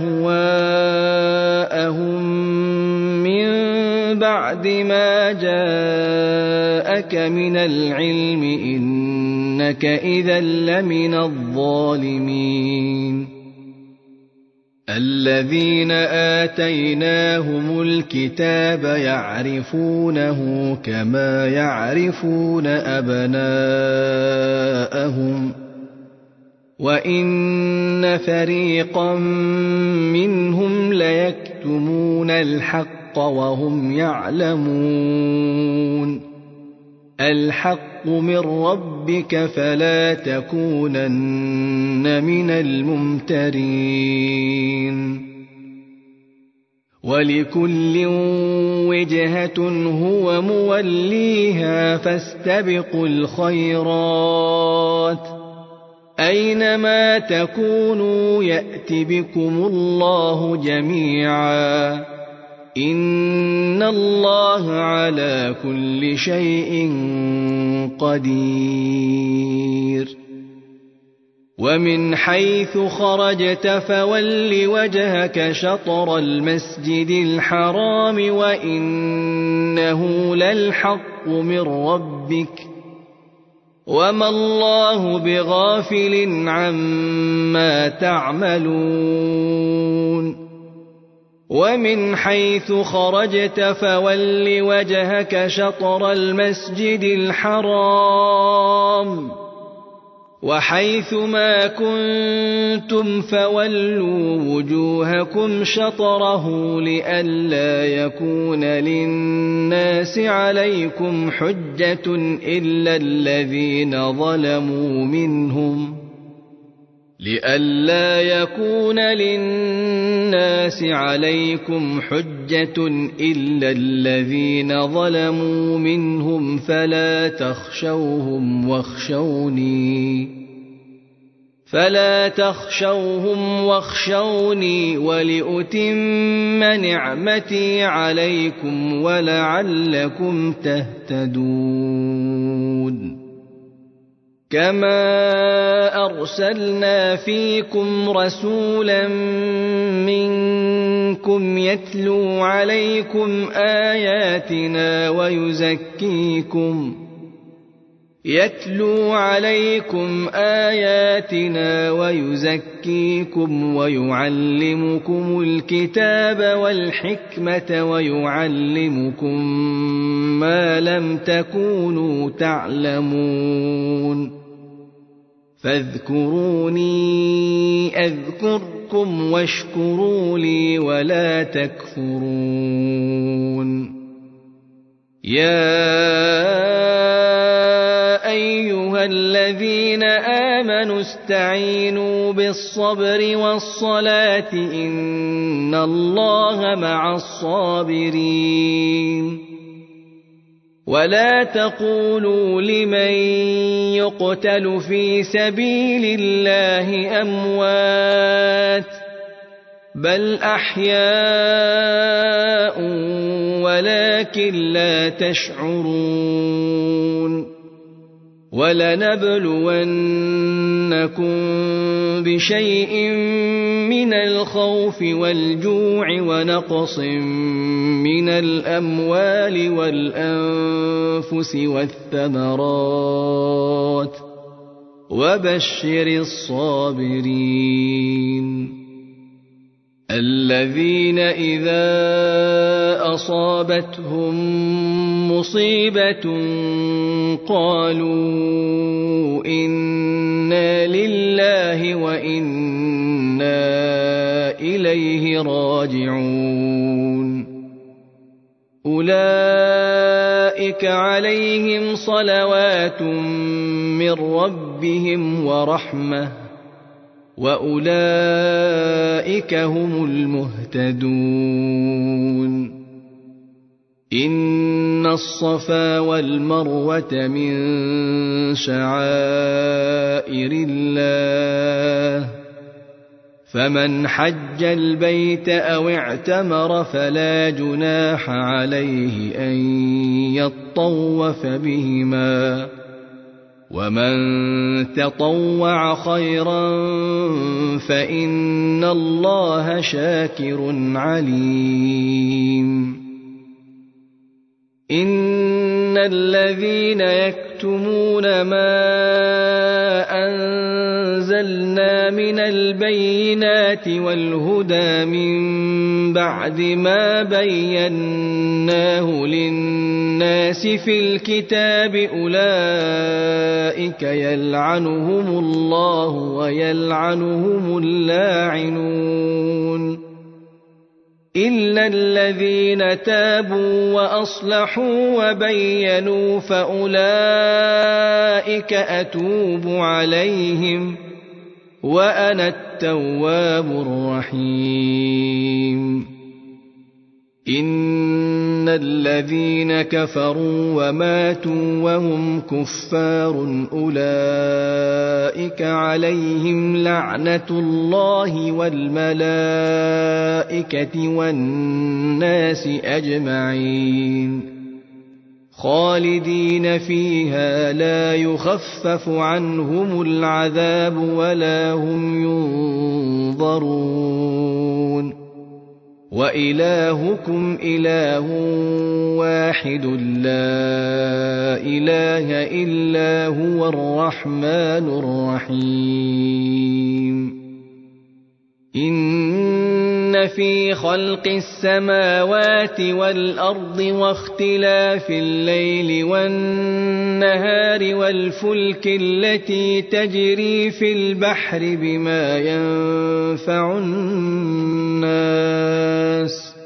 S1: أهواءهم من بعد ما جاءك من العلم إنك إذا لمن الظالمين الذين آتيناهم الكتاب يعرفونه كما يعرفون أبناءهم وإن فريقا منهم ليكتمون الحق وهم يعلمون الحق من ربك فلا تكونن من الممترين ولكل وجهة هو موليها فاستبقوا الخيرات أينما تكونوا يأت بكم الله جميعا إن الله على كل شيء قدير ومن حيث خرجت فول وجهك شطر المسجد الحرام وإنه للحق من ربك وما الله بغافل عما تعملون ومن حيث خرجت فول وجهك شطر المسجد الحرام وحيث ما كنتم فولوا وجوهكم شطره لئلا يكون للناس عليكم حجة إلا الذين ظلموا منهم لئلا يكون للناس عليكم حجة إلا الذين ظلموا منهم فلا تخشوهم واخشوني فلا تخشوهم واخشوني ولأتم نعمتي عليكم ولعلكم تهتدون كما أرسلنا فيكم رسولا منكم يتلو عليكم آياتنا ويزكيكم يتلو عليكم آياتنا ويزكيكم ويعلمكم الكتاب والحكمة ويعلمكم ما لم تكونوا تعلمون فاذكروني أذكركم واشكروا لي ولا تكفرون يا أيها الذين آمنوا استعينوا بالصبر والصلاة إن الله مع الصابرين ولا تقولوا لمن يقتل في سبيل الله أموات بل أحياء ولكن لا تشعرون ولنبلونكم بشيء من الخوف والجوع ونقص من الأموال والأنفس والثمرات وبشر الصابرين الذين إذا أصابتهم مصيبة قالوا إنا لله وإنا إليه راجعون أولئك عليهم صلوات من ربهم ورحمة وأولئك هم المهتدون إن الصفا والمروة من شعائر الله فمن حج البيت أو اعتمر فلا جناح عليه أن يطوف بهما ومن تطوع خيرا فإن الله شاكر عليم إن الذين يكتمون ما أنزلنا من البينات والهدى من بعد ما بيناه للناس في الكتاب أولئك يلعنهم الله ويلعنهم اللاعنون إلا الذين تابوا وأصلحوا وبينوا فأولئك أتوب عليهم وأنا التواب الرحيم إن الذين كفروا وماتوا وهم كفار أولئك عليهم لعنة الله والملائكة والناس أجمعين خالدين فيها لا يخفف عنهم العذاب ولا هم ينظرون وإلهكم إله واحد لا إله إلا هو الرحمن الرحيم إن في خلق السماوات والأرض واختلاف الليل والنهار والفلك التي تجري في البحر بما ينفع الناس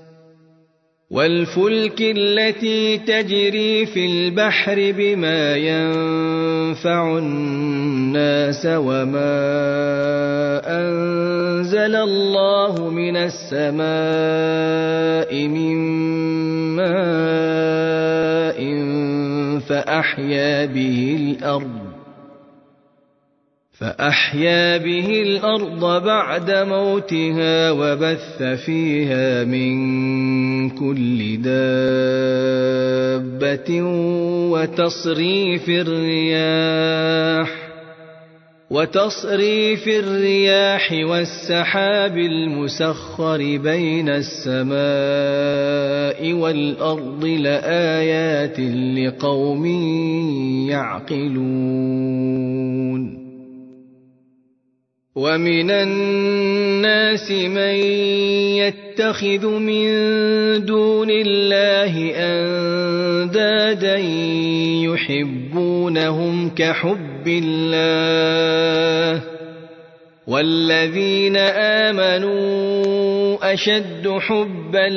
S1: والفلك التي تجري في البحر بما ينفع الناس وما أنزل الله من السماء من ماء فأحيا به الأرض فأحيا به الأرض بعد موتها وبث فيها من كل دابة وتصريف الرياح وتصريف الرياح والسحاب المسخر بين السماء والأرض لآيات لقوم يعقلون ومن الناس من يتخذ من دون الله أندادا يحبونهم كحب الله والذين آمنوا أشد حبا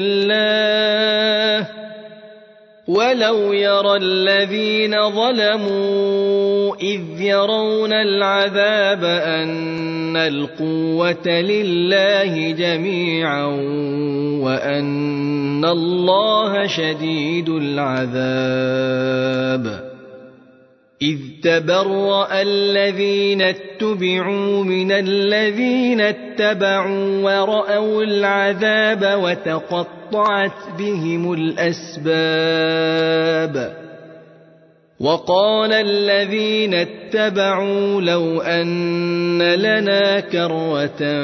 S1: لله ولو يرى الذين ظلموا إذ يرون العذاب أن القوة لله جميعا وأن الله شديد العذاب إذ تبرأ الذين اتبعوا من الذين اتبعوا ورأوا العذاب وتقطعت بهم الأسباب وقال الذين اتبعوا لو أن لنا كرة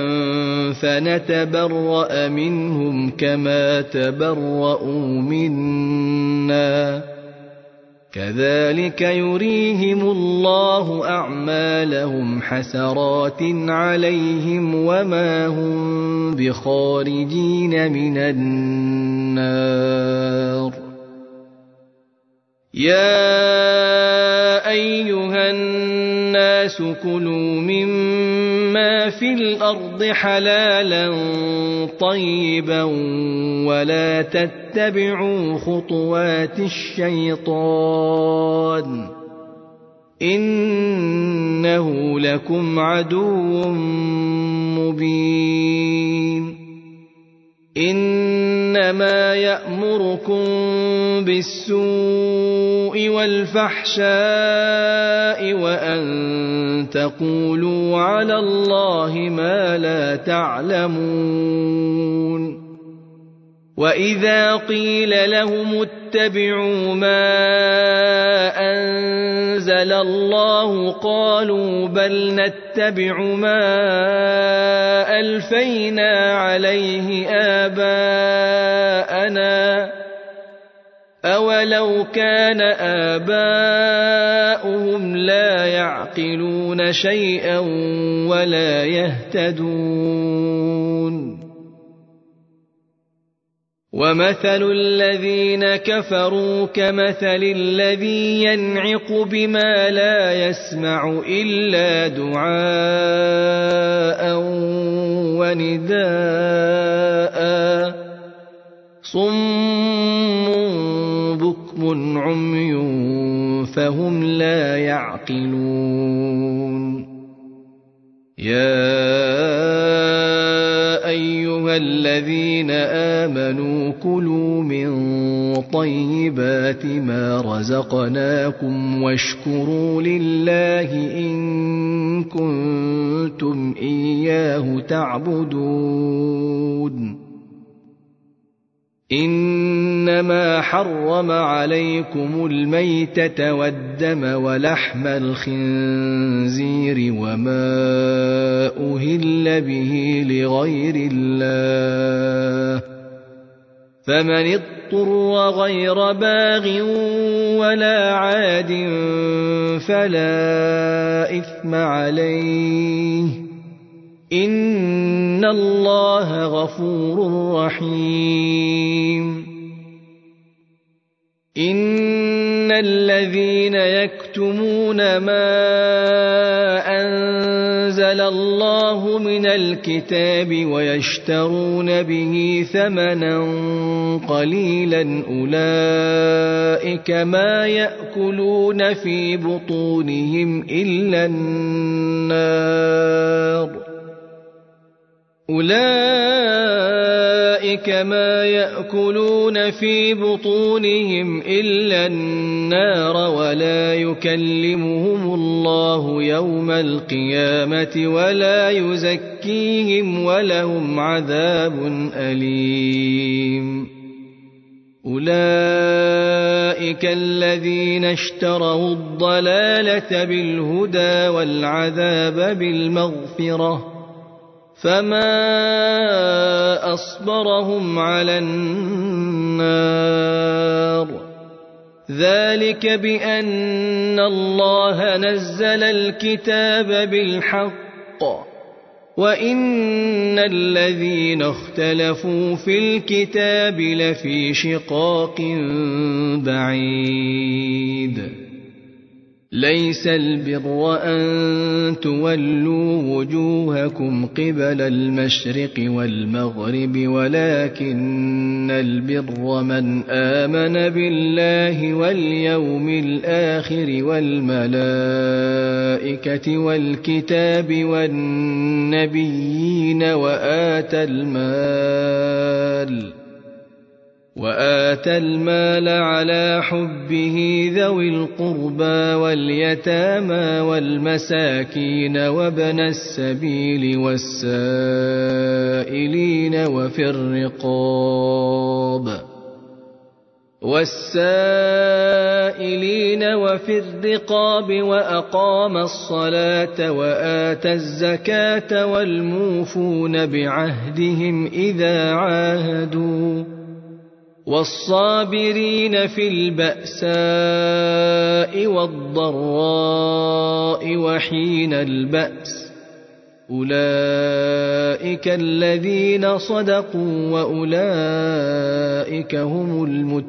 S1: فنتبرأ منهم كما تبرأوا منا كذلك يريهم الله أعمالهم حسرات عليهم وما هم بخارجين من النار يا أيها الناس كلوا مما في الأرض حلالا طيبا ولا تتبعوا خطوات الشيطان إنه لكم عدو مبين إنما يأمركم بالسوء والفحشاء وأن تقولوا على الله ما لا تعلمون وإذا قيل لهم اتبعوا ما أنزل الله قالوا بل نتبع ما ألفينا عليه آباءنا أولو كان آباؤهم لا يعقلون شيئا ولا يهتدون ومثل الذين كفروا كمثل الذي ينعق بما لا يسمع إلا دعاء ونداء صم بكم عمي فهم لا يعقلون يا أيها الذين آمنوا كلوا من طيبات ما رزقناكم واشكروا لله إن كنتم إياه تعبدون إنما حرم عليكم الميتة والدم ولحم الخنزير وما أهل به لغير الله فمن اضطر غير باغ ولا عاد فلا إثم عليه إن الله غفور رحيم إن الذين يكتمون ما أنزل الله من الكتاب ويشترون به ثمنا قليلا أولئك ما يأكلون في بطونهم إلا النار أولئك ما يأكلون في بطونهم إلا النار ولا يكلمهم الله يوم القيامة ولا يزكيهم ولهم عذاب أليم أولئك الذين اشتروا الضلالة بالهدى والعذاب بالمغفرة فما أصبرهم على النار ذلك بأن الله نزل الكتاب بالحق وإن الذين اختلفوا في الكتاب لفي شقاق بعيد ليس البر أن تولوا وجوهكم قبل المشرق والمغرب ولكن البر من آمن بالله واليوم الآخر والملائكة والكتاب والنبيين وآتى المال وآتى المال على حبه ذوي القربى واليتامى والمساكين وابن السبيل والسائلين وفي الرقاب والسائلين وفي الرقاب وأقام الصلاة وآتى الزكاة والموفون بعهدهم إذا عاهدوا والصابرين في البأساء والضراء وحين البأس أولئك الذين صدقوا وأولئك هم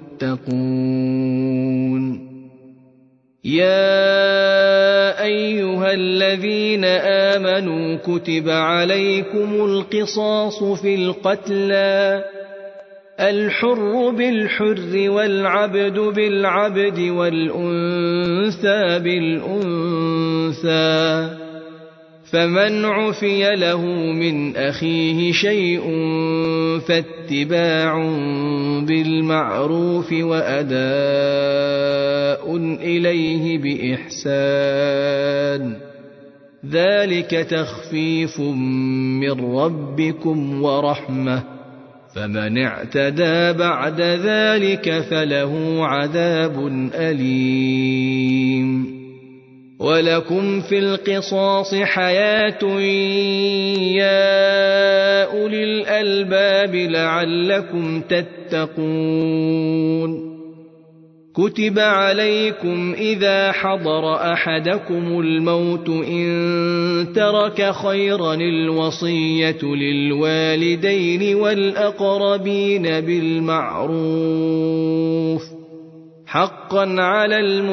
S1: المتقون يا أيها الذين آمنوا كتب عليكم القصاص في القتلى الحر بالحر والعبد بالعبد والأنثى بالأنثى فمن عفي له من أخيه شيء فاتباع بالمعروف وأداء إليه بإحسان ذلك تخفيف من ربكم ورحمة فمن اعتدى بعد ذلك فله عذاب أليم ولكم في القصاص حياة يا أولي الألباب لعلكم تتقون كتب عليكم إذا حضر أحدكم الموت إن ترك خيرا الوصية للوالدين والأقربين بالمعروف حقا على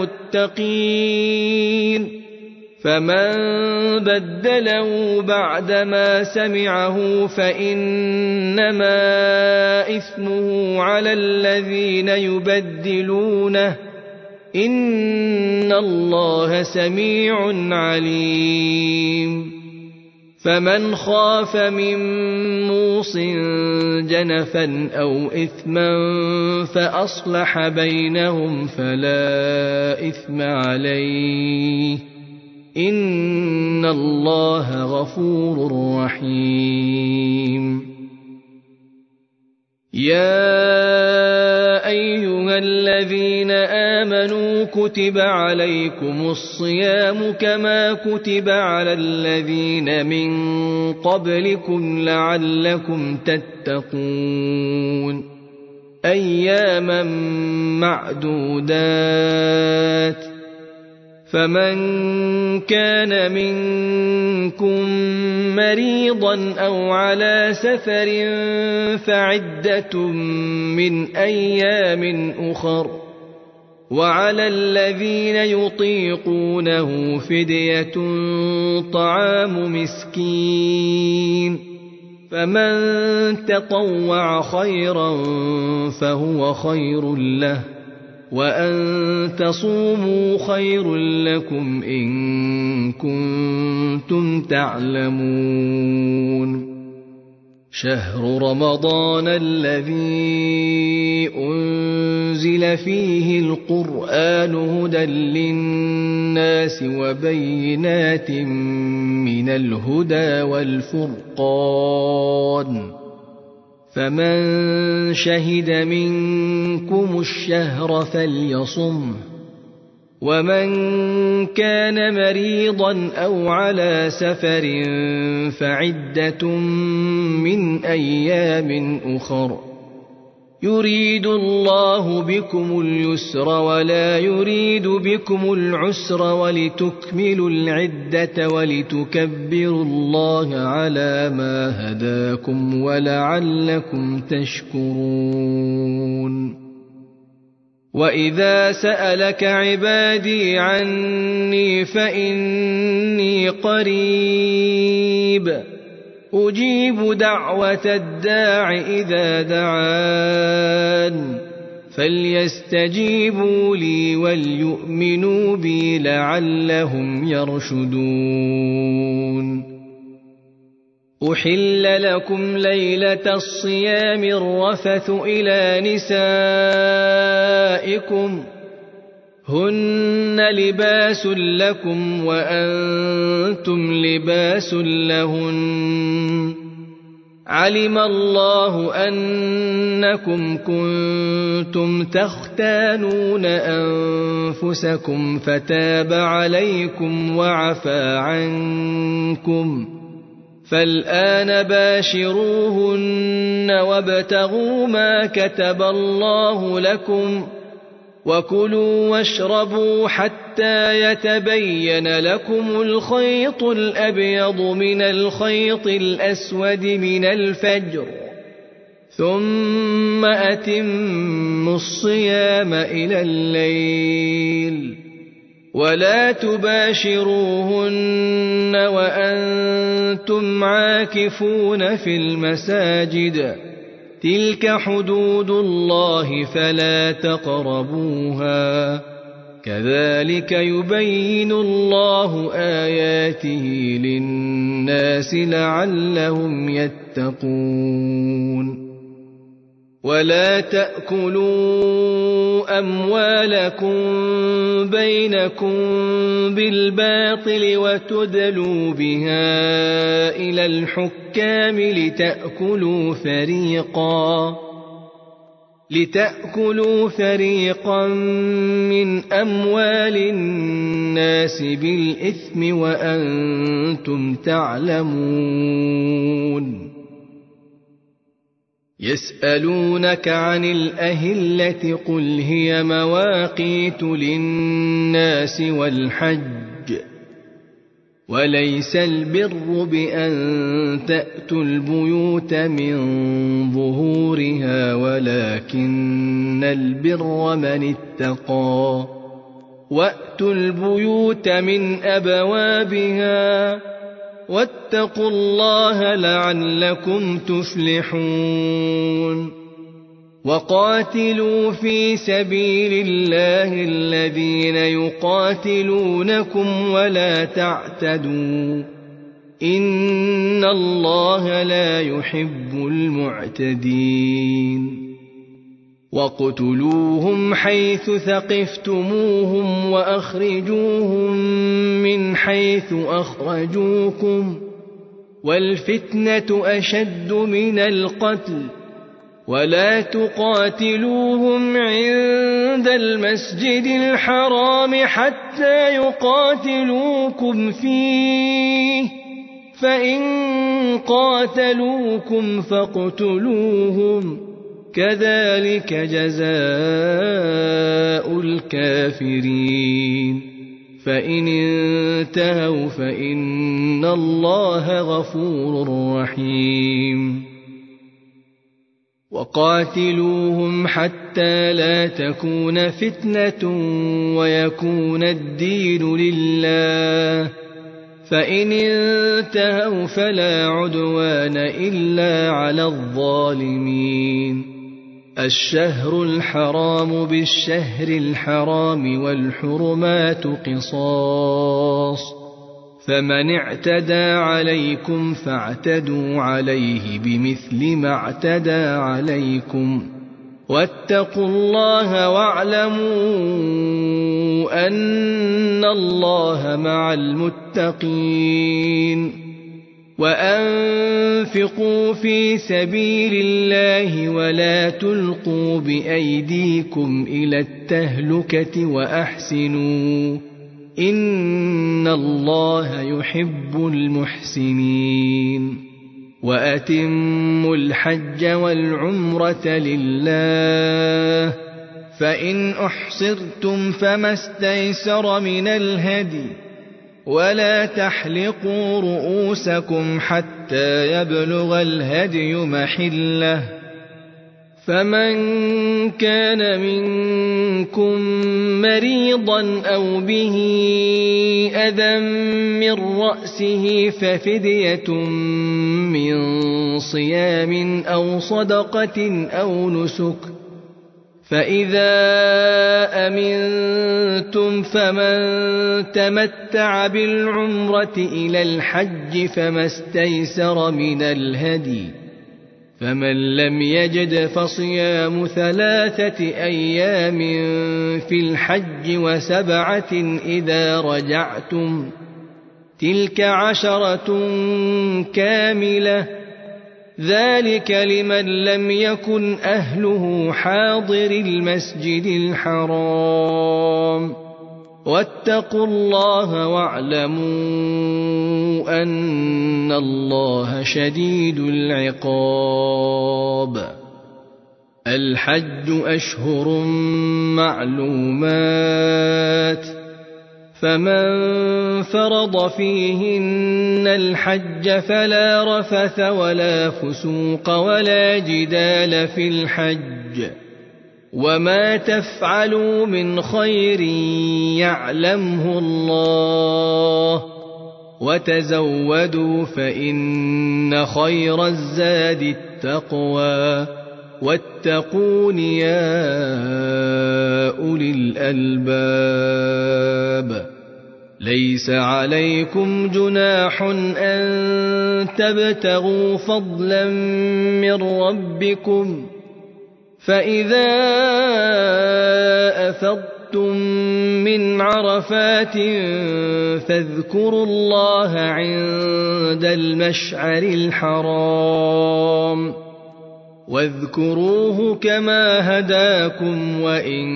S1: المتقين فمن بدله بعدما سمعه فإنما إثمه على الذين يبدلونه إن الله سميع عليم فمن خاف من موص جنفا أو إثما فأصلح بينهم فلا إثم عليه إن الله غفور رحيم يا أيها الذين آمنوا كتب عليكم الصيام كما كتب على الذين من قبلكم لعلكم تتقون أياما معدودات فمن كان منكم مريضا أو على سفر فعدة من أيام أخر وعلى الذين يطيقونه فدية طعام مسكين فمن تطوع خيرا فهو خير له وأن تصوموا خير لكم إن كنتم تعلمون شهر رمضان الذي أنزل فيه القرآن هدى للناس وبينات من الهدى والفرقان فمن شهد منكم الشهر فليصمه ومن كان مريضا أو على سفر فعدة من أيام أخر يريد الله بكم اليسر ولا يريد بكم العسر ولتكملوا العدة ولتكبروا الله على ما هداكم ولعلكم تشكرون وإذا سألك عبادي عني فإني قريب أجيب دعوة الداع إذا دعان فليستجيبوا لي وليؤمنوا بي لعلهم يرشدون أحل لكم ليلة الصيام الرفث إلى نسائكم هن لباس لكم وأنتم لباس لهن علم الله أنكم كنتم تختانون أنفسكم فتاب عليكم وعفى عنكم فالآن باشروهن وابتغوا ما كتب الله لكم وكلوا واشربوا حتى يتبين لكم الخيط الأبيض من الخيط الأسود من الفجر ثم أتموا الصيام إلى الليل ولا تباشروهن وأنتم عاكفون في المساجد تلك حدود الله فلا تقربوها كذلك يبين الله آياته للناس لعلهم يتقون ولا تأكلوا أموالكم بينكم بالباطل وتدلوا بها إلى الحكام لتأكلوا فريقا لتأكلوا فريقا من أموال الناس بالإثم وأنتم تعلمون يسألونك عن الأهلة قل هي مواقيت للناس والحج وليس البر بأن تأتوا البيوت من ظهورها ولكن البر من اتقى وأتوا البيوت من أبوابها واتقوا الله لعلكم تفلحون وقاتلوا في سبيل الله الذين يقاتلونكم ولا تعتدوا إن الله لا يحب المعتدين وَاقْتُلُوهُمْ حَيْثُ ثَقِفْتُمُوهُمْ وَأَخْرِجُوهُمْ مِنْ حَيْثُ أَخْرَجُوكُمْ وَالْفِتْنَةُ أَشَدُّ مِنَ الْقَتْلِ ولا تقاتلوهم عند المسجد الحرام حتى يقاتلوكم فيه، فإن قاتلوكم فاقتلوهم، كذلك جزاء الكافرين، فإن انتهوا فإن الله غفور رحيم. وقاتلوهم حتى لا تكون فتنة ويكون الدين لله، فإن انتهوا فلا عدوان إلا على الظالمين. الشهر الحرام بالشهر الحرام والحرمات قصاص، فمن اعتدى عليكم فاعتدوا عليه بمثل ما اعتدى عليكم، واتقوا الله واعلموا أن الله مع المتقين. وأنفقوا في سبيل الله ولا تلقوا بأيديكم إلى التهلكة وأحسنوا إن الله يحب المحسنين. وأتموا الحج والعمرة لله، فإن أحصرتم فما استيسر من الهدي، ولا تحلقوا رؤوسكم حتى يبلغ الهدي محله، فمن كان منكم مريضا أو به أذى من رأسه ففدية من صيام أو صدقة أو نسك، فإذا أمنتم فمن تمتع بالعمرة إلى الحج فما استيسر من الهدي، فمن لم يجد فصيام ثلاثة أيام في الحج وسبعة إذا رجعتم، تلك عشرة كاملة، ذلك لمن لم يكن أهله حاضر المسجد الحرام. واتقوا الله واعلموا أن الله شديد العقاب. الحج أشهر معلومات، فمن فرض فيهن الحج فلا رفث ولا فسوق ولا جدال في الحج، وما تفعلوا من خير يعلمه الله، وتزودوا فإن خير الزاد التقوى، واتقون يا أولي الألباب. ليس عليكم جناح أن تبتغوا فضلا من ربكم، فإذا أفضتم من عرفات فاذكروا الله عند المشعر الحرام، واذكروه كما هداكم وإن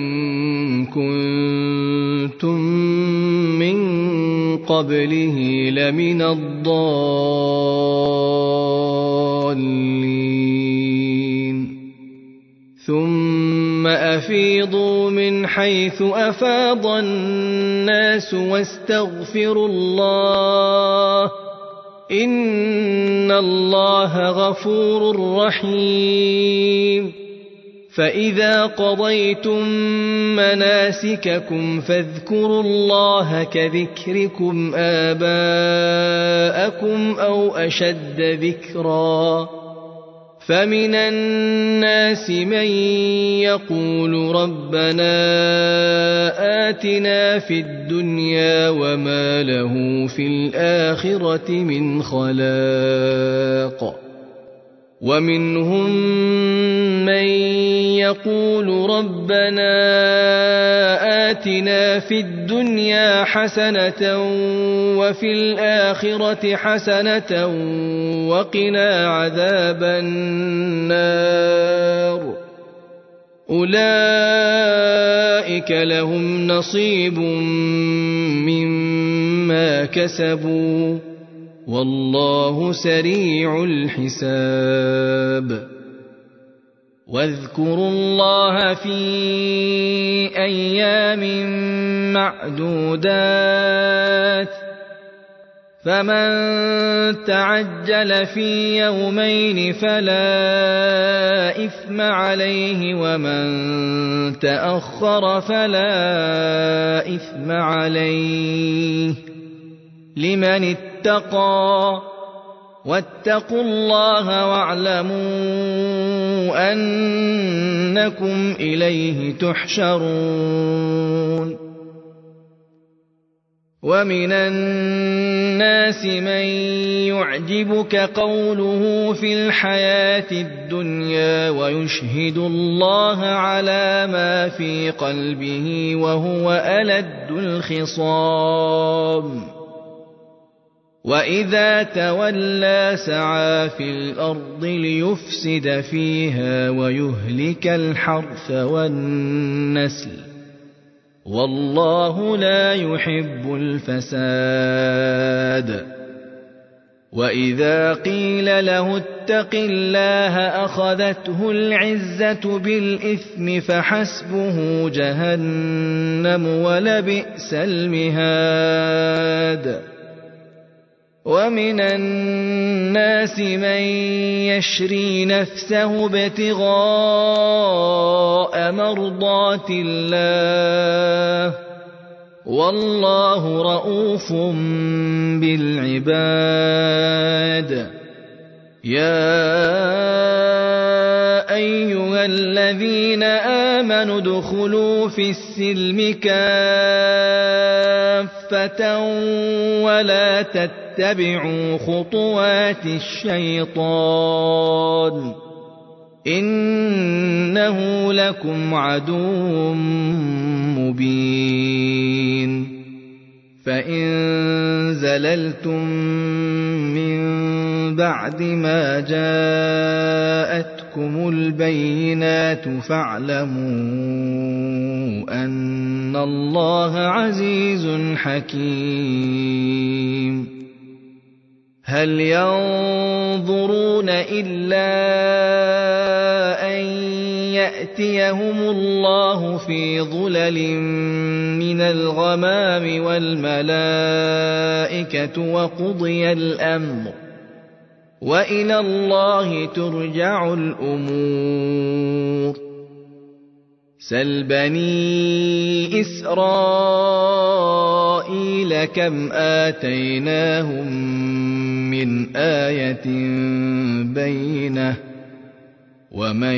S1: كنتم من قبله لمن الضالين. ثم أفيضوا من حيث أفاض الناس واستغفروا الله إن الله غفور رحيم. فإذا قضيتم مناسككم فاذكروا الله كذكركم آباءكم أو أشد ذكرا، فمن الناس من يقول ربنا آتنا في الدنيا وما له في الآخرة من خلاق. ومنهم من يقول ربنا آتنا في الدنيا حسنة وفي الآخرة حسنة وقنا عذاب النار أولئك لهم نصيب مما كسبوا والله سريع الحساب واذكروا الله في أيام معدودات فمن تعجل في يومين فلا إثم عليه ومن تأخر فلا إثم عليه لمن اتقى واتقوا الله واعلموا أنكم إليه تحشرون ومن الناس من يعجبك قوله في الحياة الدنيا ويشهد الله على ما في قلبه وهو ألد الخصام وإذا تولى سعى في الأرض ليفسد فيها ويهلك الحرث والنسل والله لا يحب الفساد وإذا قيل له اتق الله أخذته العزة بالإثم فحسبه جهنم ولبئس المهاد ومن الناس من يشري نفسه ابتغاء مرضات الله والله رءوف بالعباد يا أيها الذين آمنوا ادخلوا في السلم كافة ولا تتبعوا خطوات الشيطان إنه لكم عدو مبين فإن زللتم من بعد ما جاءتكم البينات فاعلموا أن الله عزيز حكيم هل ينظرون إلا أن يأتيهم الله في ظلل من الغمام والملائكة وقضي الأمر وإلى الله ترجع الأمور سل بني إسرائيل كم آتيناهم من آية بينة ومن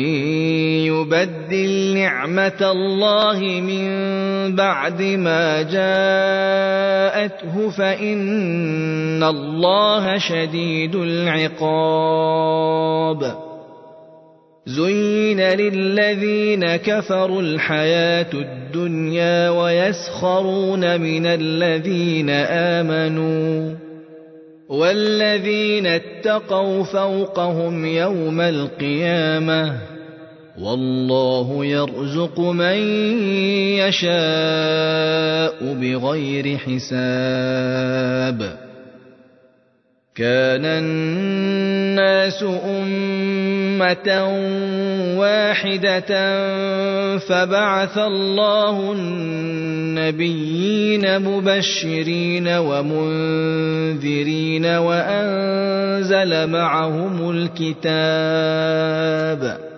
S1: يبدل نعمة الله من بعد ما جاءته فإن الله شديد العقاب زين للذين كفروا الحياة الدنيا ويسخرون من الذين آمنوا والذين اتقوا فوقهم يوم القيامة والله يرزق من يشاء بغير حساب كان الناس أمة واحدة فبعث الله النبيين مبشرين ومنذرين وأنزل معهم الكتاب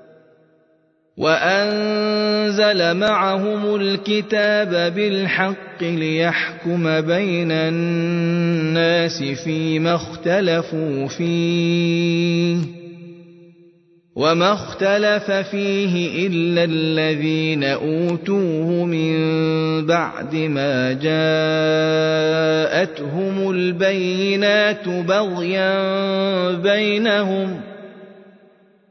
S1: وأنزل معهم الكتاب بالحق ليحكم بين الناس فيما اختلفوا فيه وما اختلف فيه إلا الذين أوتوه من بعد ما جاءتهم البينات بغيا بينهم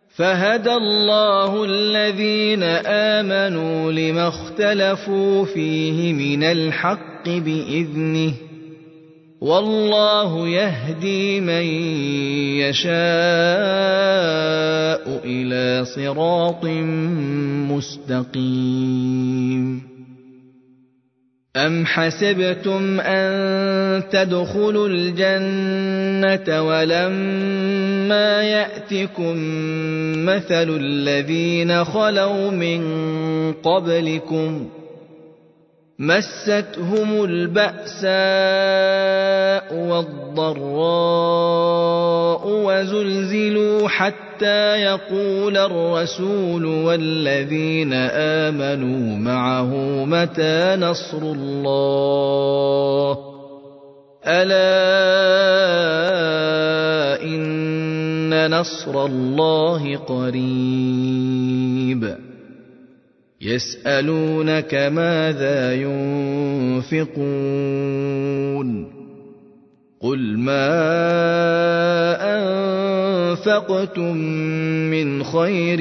S1: فهدى الله الذين آمنوا لما اختلفوا فيه من الحق بإذنه والله يهدي من يشاء إلى صراط مستقيم. أم حسبتم أن تدخلوا الجنة ولما يأتكم مثل الذين خلوا من قبلكم مستهم البأساء والضراء وزلزلوا حتى يقول الرسول والذين آمنوا معه متى نصر الله ألا إن نصر الله قريب. يسألونك ماذا ينفقون قل ما أنفقتم من خير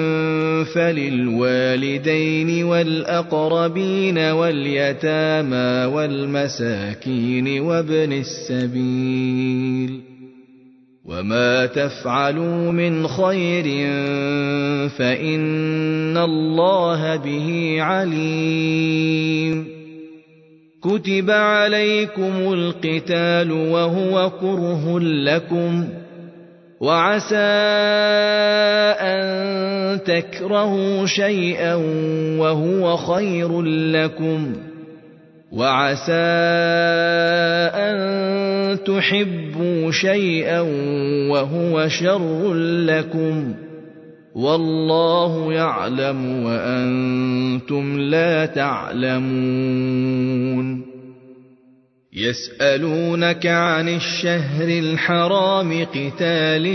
S1: فللوالدين والأقربين واليتامى والمساكين وابن السبيل وما تفعلوا من خير فإن الله به عليم. كتب عليكم القتال وهو كره لكم وعسى أن تكرهوا شيئا وهو خير لكم وعسى أن تحبوا شيئا وهو شر لكم والله يعلم وأنتم لا تعلمون. يسألونك عن الشهر الحرام قتال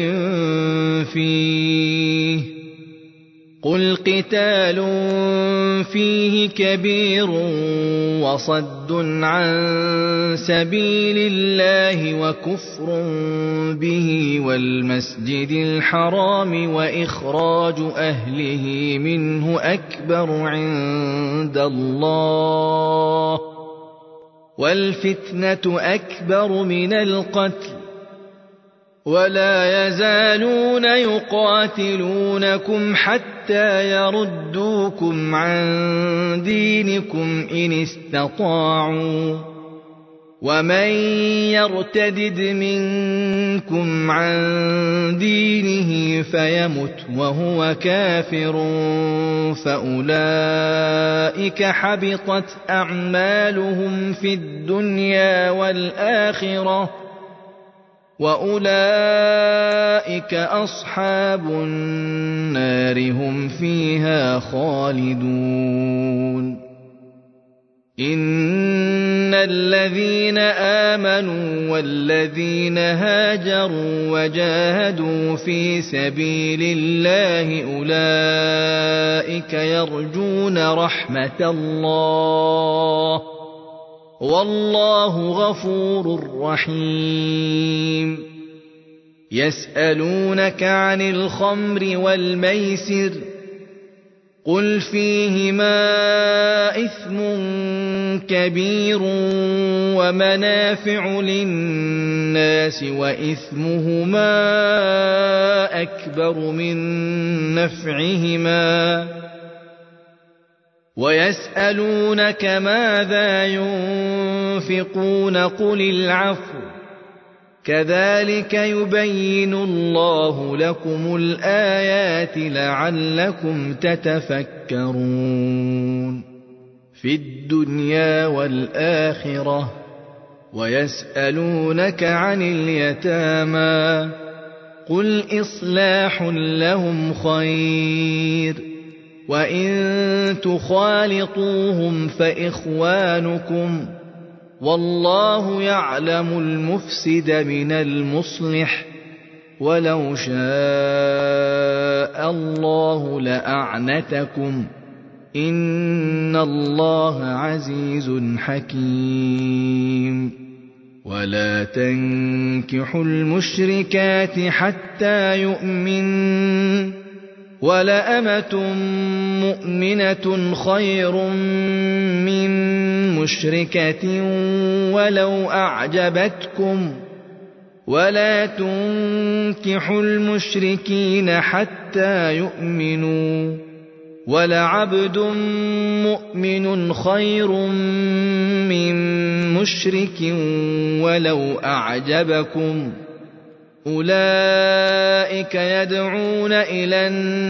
S1: فيه قل قتال فيه كبير وصد عن سبيل الله وكفر به والمسجد الحرام وإخراج أهله منه أكبر عند الله والفتنة أكبر من القتل ولا يزالون يقاتلونكم حتى يردوكم عن دينكم إن استطاعوا ومن يرتدد منكم عن دينه فيمت وهو كافر فأولئك حبطت أعمالهم في الدنيا والآخرة وأولئك أصحاب النار هم فيها خالدون. إن الذين آمنوا والذين هاجروا وجاهدوا في سبيل الله أولئك يرجون رحمة الله والله غفور رحيم. يسألونك عن الخمر والميسر قل فيهما إثم كبير ومنافع للناس وإثمهما أكبر من نفعهما ويسألونك ماذا ينفقون قل العفو كذلك يبين الله لكم الآيات لعلكم تتفكرون في الدنيا والآخرة. ويسألونك عن اليتامى قل إصلاح لهم خير وإن تخالطوهم فإخوانكم والله يعلم المفسد من المصلح ولو شاء الله لأعنتكم إن الله عزيز حكيم. ولا تنكحوا المشركات حتى يؤمنوا ولأمة مؤمنة خير من مشركة ولو أعجبتكم ولا تنكحوا المشركين حتى يؤمنوا ولعبد مؤمن خير من مشرك ولو أعجبكم أولئك يدعون إلى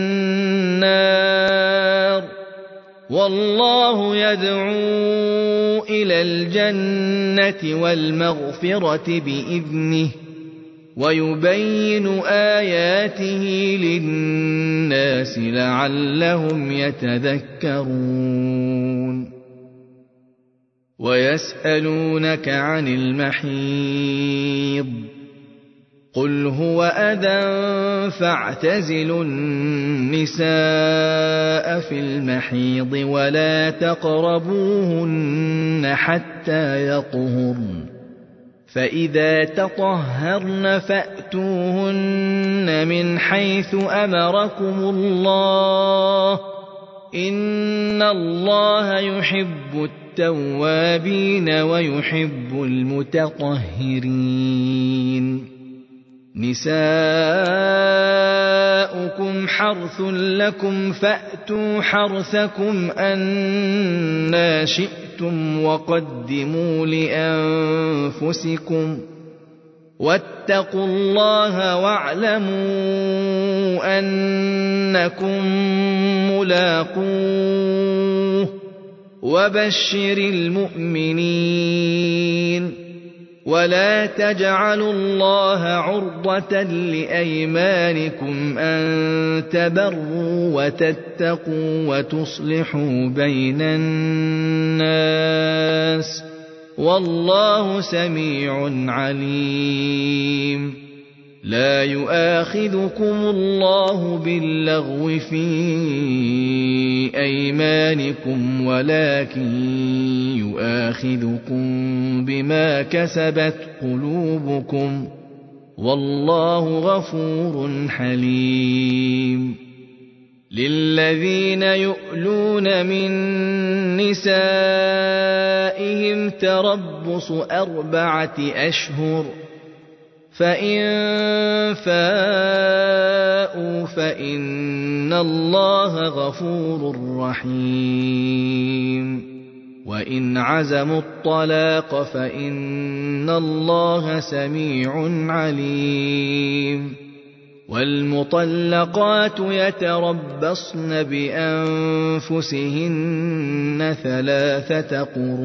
S1: النار والله يدعو إلى الجنة والمغفرة بإذنه ويبين آياته للناس لعلهم يتذكرون ويسألونك عن المحيض قل هو أذى فاعتزلوا النساء في المحيض ولا تقربوهن حتى يطهرن فإذا تطهرن فأتوهن من حيث أمركم الله إن الله يحب التوابين ويحب المتطهرين نساؤكم حرث لكم فأتوا حرثكم أنى شئتم وقدموا لأنفسكم واتقوا الله واعلموا أنكم ملاقوه وبشر المؤمنين ولا تجعلوا الله عرضة لأيمانكم أن تبروا وتتقوا وتصلحوا بين الناس والله سميع عليم لا يؤاخذكم الله باللغو في أيمانكم ولكن يؤاخذكم بما كسبت قلوبكم والله غفور حليم للذين يؤلون من نسائهم تربص أربعة أشهر فإن فاءوا فإن الله غفور رحيم وإن عزموا الطلاق فإن الله سميع عليم والمطلقات يتربصن بأنفسهن ثلاثة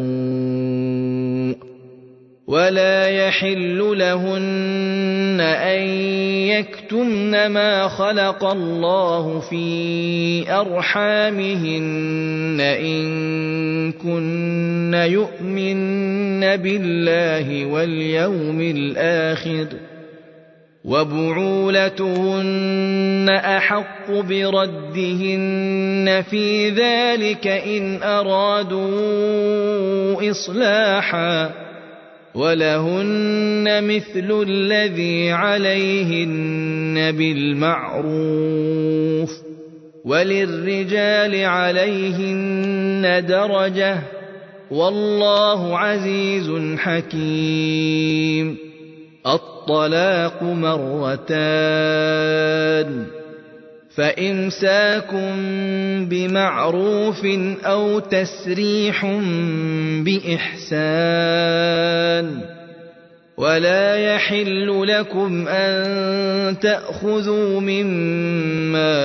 S1: قروء ولا يحل لهن أن يكتمن ما خلق الله في أرحامهن إن كن يؤمن بالله واليوم الآخر وبعولتهن أحق بردهن في ذلك إن أرادوا إصلاحا ولهن مثل الذي عليهن بالمعروف وللرجال عليهن درجة والله عزيز حكيم الطلاق مرتان فإمساك بمعروف أو تسريح بإحسان ولا يحل لكم أن تأخذوا مما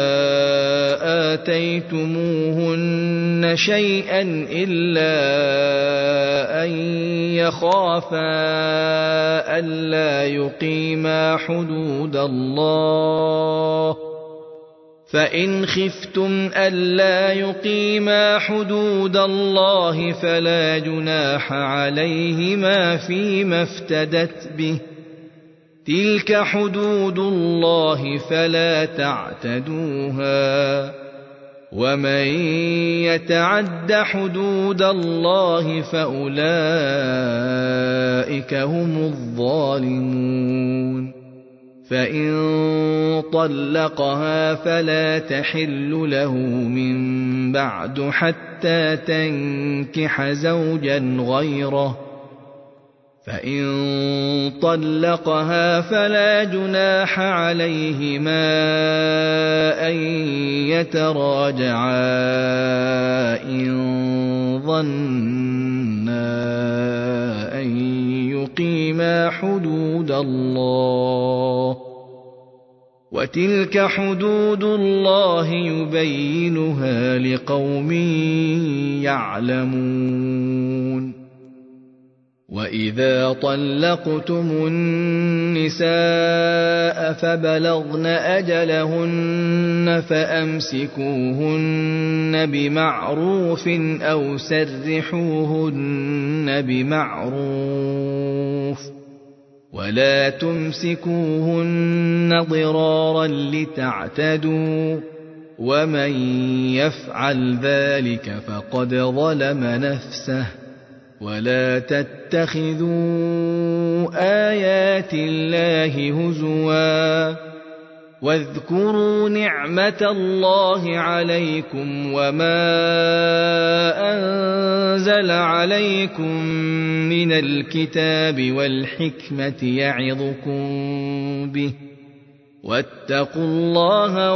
S1: آتيتموهن شيئا إلا أن يخافا ألا يقيما حدود الله فإن خفتم ألا يقيما حدود الله فلا جناح عليهما فيما افتدت به تلك حدود الله فلا تعتدوها ومن يتعد حدود الله فأولئك هم الظالمون فإن طلقها فلا تحل له من بعد حتى تنكح زوجا غيره فإن طلقها فلا جناح عليهما أن يتراجعا إن ظنا أن يقيما حدود الله وتلك حدود الله يبينها لقوم يعلمون وإذا طلقتم النساء فبلغن أجلهن فأمسكوهن بمعروف أو سرحوهن بمعروف ولا تمسكوهن ضرارا لتعتدوا ومن يفعل ذلك فقد ظلم نفسه ولا تتخذوا آيات الله هزوا واذكروا نعمة الله عليكم وما أنزل عليكم من الكتاب والحكمة يعظكم به واتقوا الله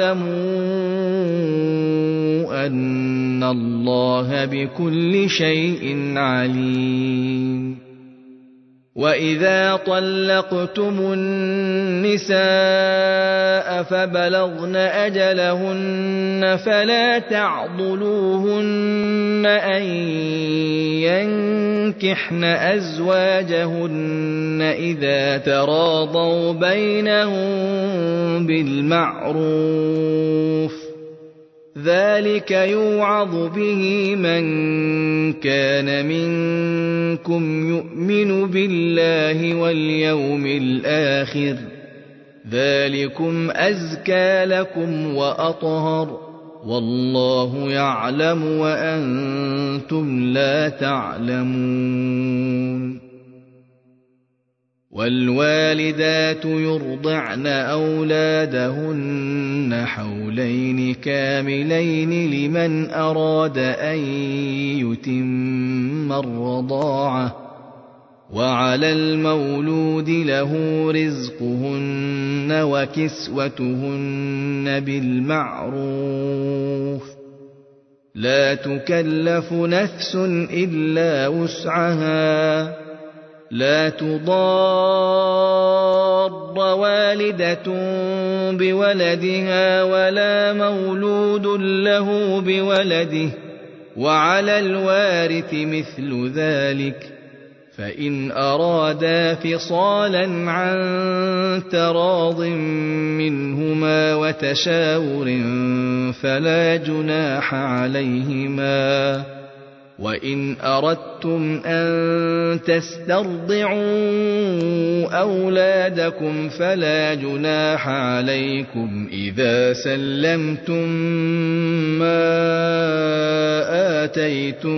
S1: واعلموا أن الله بكل شيء عليم وإذا طلقتم النساء فبلغن أجلهن فلا تعضلوهن أن ينكحن أزواجهن إذا تراضوا بينهم بالمعروف ذلك يوعظ به من كان منكم يؤمن بالله واليوم الآخر ذلكم أزكى لكم وأطهر والله يعلم وأنتم لا تعلمون والوالدات يرضعن أولادهن حولين كاملين لمن أراد أن يتم الرضاعة وعلى المولود له رزقهن وكسوتهن بالمعروف لا تكلف نفس إلا وسعها لا تضار والدة بولدها ولا مولود له بولده وعلى الوارث مثل ذلك فإن أرادا فصالا عن تراض منهما وتشاور فلا جناح عليهما وإن أردتم أن تسترضعوا أولادكم فلا جناح عليكم إذا سلمتم ما آتيتم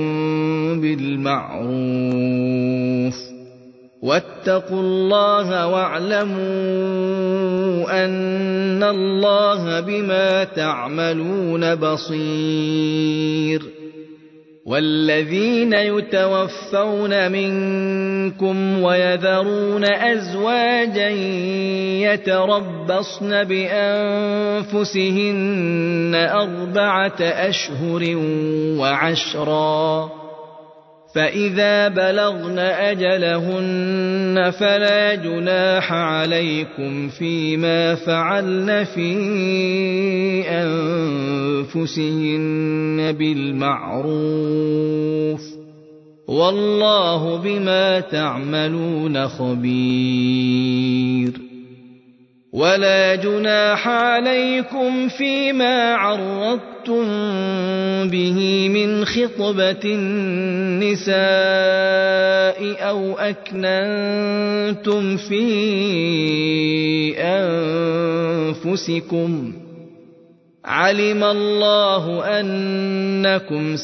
S1: بالمعروف واتقوا الله واعلموا أن الله بما تعملون بصير والذين يتوفون منكم ويذرون أزواجا يتربصن بأنفسهن أربعة أشهر وعشرا فإذا بلغن أجلهن فلا جناح عليكم فيما فعلن في أنفسهن بالمعروف والله بما تعملون خبير ولا جناح عليكم فيما عرضتم به من خطبة النساء أو أكننتم في أنفسكم علم الله أنكم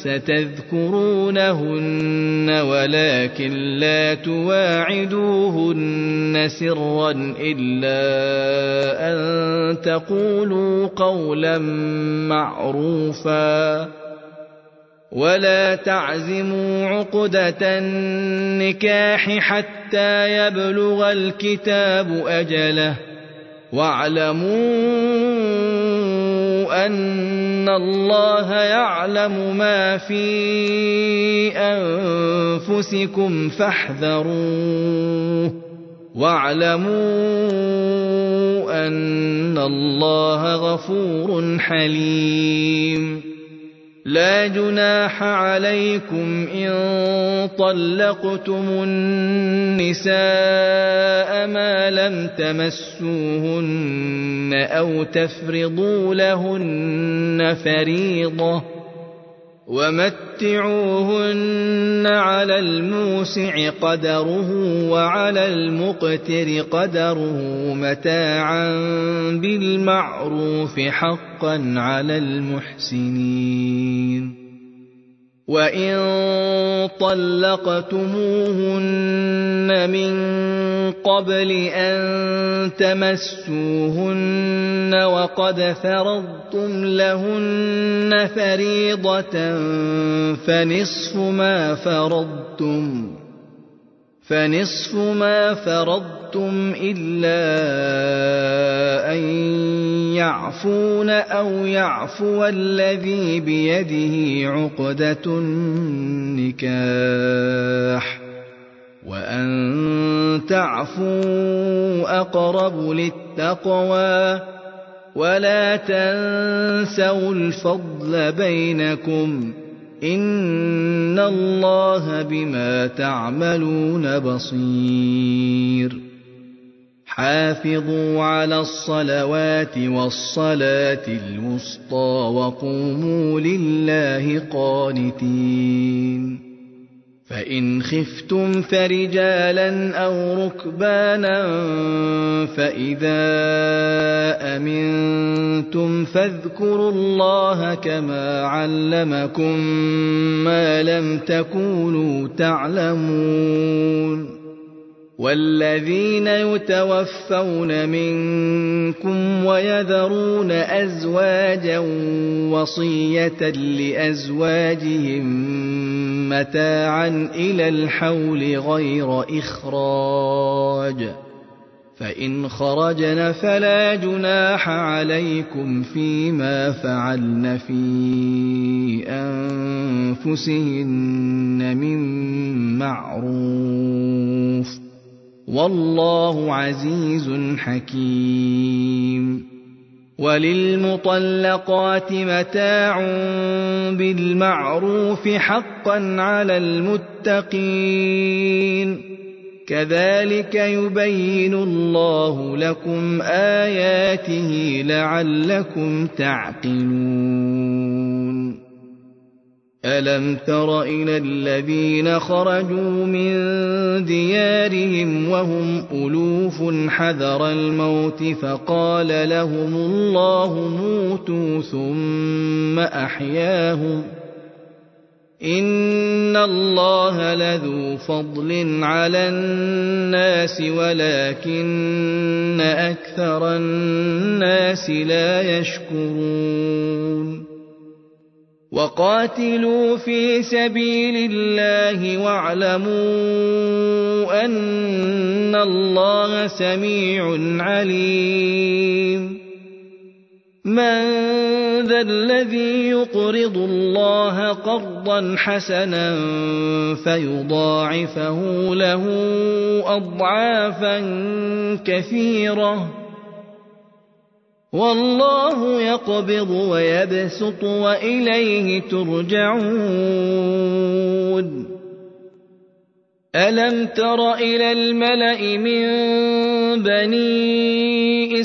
S1: ستذكرونهن ولكن لا تواعدوهن سرا إلا أن تقولوا قولا معروفا ولا تعزموا عقدة النكاح حتى يبلغ الكتاب أجله واعلموا أن الله يعلم ما في أنفسكم فاحذروه واعلموا أن الله غفور حليم لا جناح عليكم إن طلقتم النساء ما لم تمسوهن أو تفرضوا لهن فريضة ومتعوهن على الموسع قدره وعلى المقتر قدره متاعا بالمعروف حقا على المحسنين وإن طلقتموهن من قبل أن تمسوهن وقد فرضتم لهن فريضة فنصف ما فرضتم فنصف ما فرضتم إلا أن يعفون أو يعفو الذي بيده عقدة النكاح وأن تعفوا أقرب للتقوى ولا تنسوا الفضل بينكم إن الله بما تعملون بصير حافظوا على الصلوات والصلاة الوسطى وقوموا لله قانتين فإن خفتم فرجالا أو ركبانا فإذا أمنتم فاذكروا الله كما علمكم ما لم تكونوا تعلمون والذين يتوفون منكم ويذرون أزواجا وصية لأزواجهم متاعا إلى الحول غير إخراج فإن خرجن فلا جناح عليكم فيما فعلن في أنفسهن من معروف والله عزيز حكيم وللمطلقات متاع بالمعروف حقا على المتقين كذلك يبين الله لكم آياته لعلكم تعقلون ألم تر إلى الذين خرجوا من ديارهم وهم ألوف حذر الموت فقال لهم الله موتوا ثم أحياهم إن الله لذو فضل على الناس ولكن أكثر الناس لا يشكرون وقاتلوا في سبيل الله واعلموا أن الله سميع عليم من ذا الذي يقرض الله قرضا حسنا فيضاعفه له أضعافا كثيرة والله يقبض ويبسط وإليه ترجعون ألم تر إلى الملأ من بني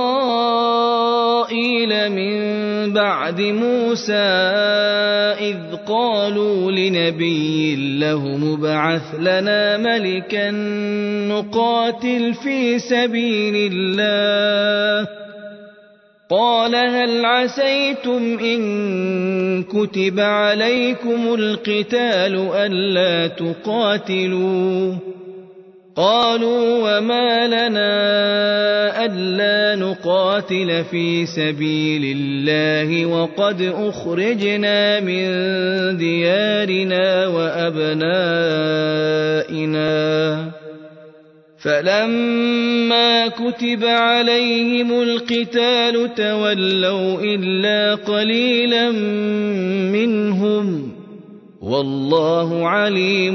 S1: إسرائيل من بعد موسى إذ قالوا لنبي له ابعث لنا ملكا نقاتل في سبيل الله قال هل عسيتم إن كتب عليكم القتال ألا تقاتلوا قالوا وما لنا ألا نقاتل في سبيل الله وقد أخرجنا من ديارنا وأبنائنا فلما كتب عليهم القتال تولوا إلا قليلا منهم والله عليم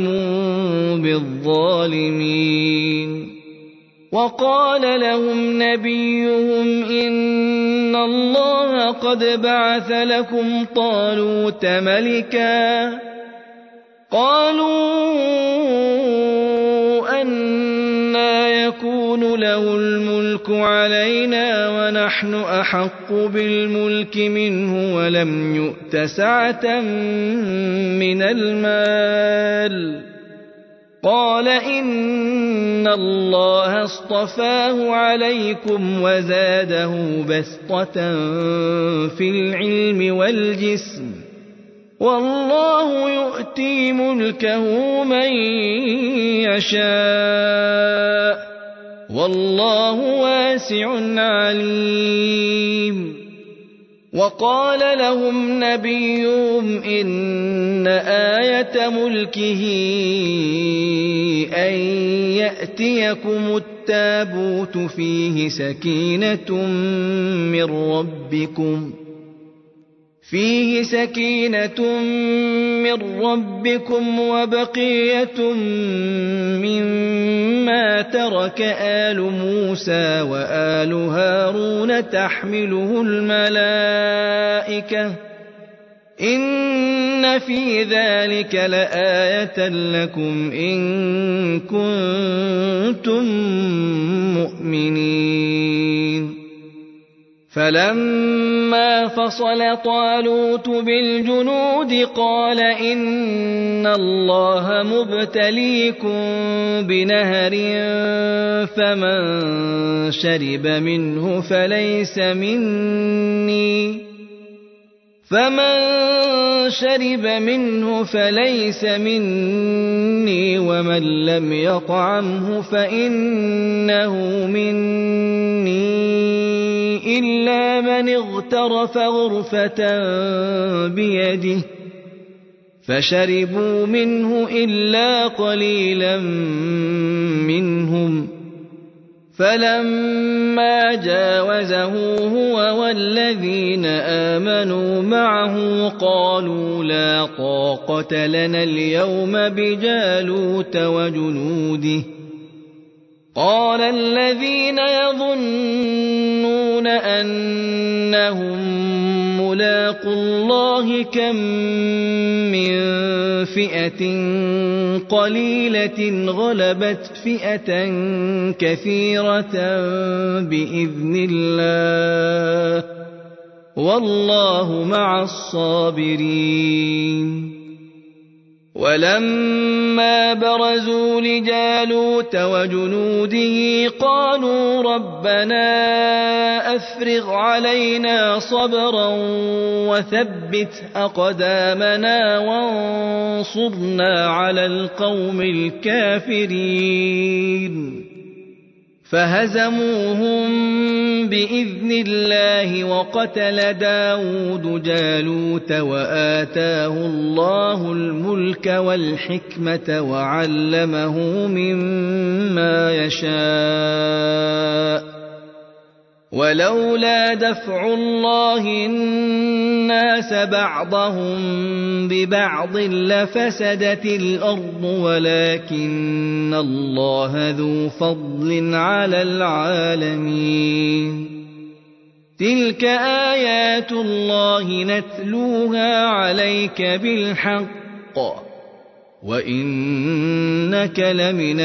S1: بالظالمين وقال لهم نبيهم إن الله قد بعث لكم طالوت ملكا قالوا أنى يكون له الملك علينا ونحن أحق بالملك منه ولم يؤت سعة من المال قال إن الله اصطفاه عليكم وزاده بسطة في العلم والجسم والله يؤتي ملكه من يشاء والله واسع عليم وقال لهم نبيهم إن آية ملكه أن يأتيكم التابوت فيه سكينة من ربكم فيه سكينة من ربكم وبقية مما ترك آل موسى وآل هارون تحمله الملائكة إن في ذلك لآية لكم إن كنتم مؤمنين فلما فصل طالوت بالجنود قال إن الله مبتليكم بنهر فمن شرب منه فليس مني فمن شرب منه فليس مني ومن لم يطعمه فإنه مني إلا من اغترف غرفة بيده فشربوا منه إلا قليلا منهم فلما جاوزه هو والذين آمنوا معه قالوا لا طاقة لنا اليوم بجالوت وجنوده قال الذين يظنون أنهم ملاقو الله كم من فئة قليلة غلبت فئة كثيرة بإذن الله والله مع الصابرين ولما برزوا لجالوت وجنوده قالوا ربنا أفرغ علينا صبرا وثبت أقدامنا وانصرنا على القوم الكافرين فهزموهم بإذن الله وقتل داود جالوت وآتاه الله الملك والحكمة وعلمه مما يشاء ولولا دفع الله الناس بعضهم ببعض لفسدت الأرض ولكن الله ذو فضل على العالمين تلك آيات الله نتلوها عليك بالحق وإنك لمن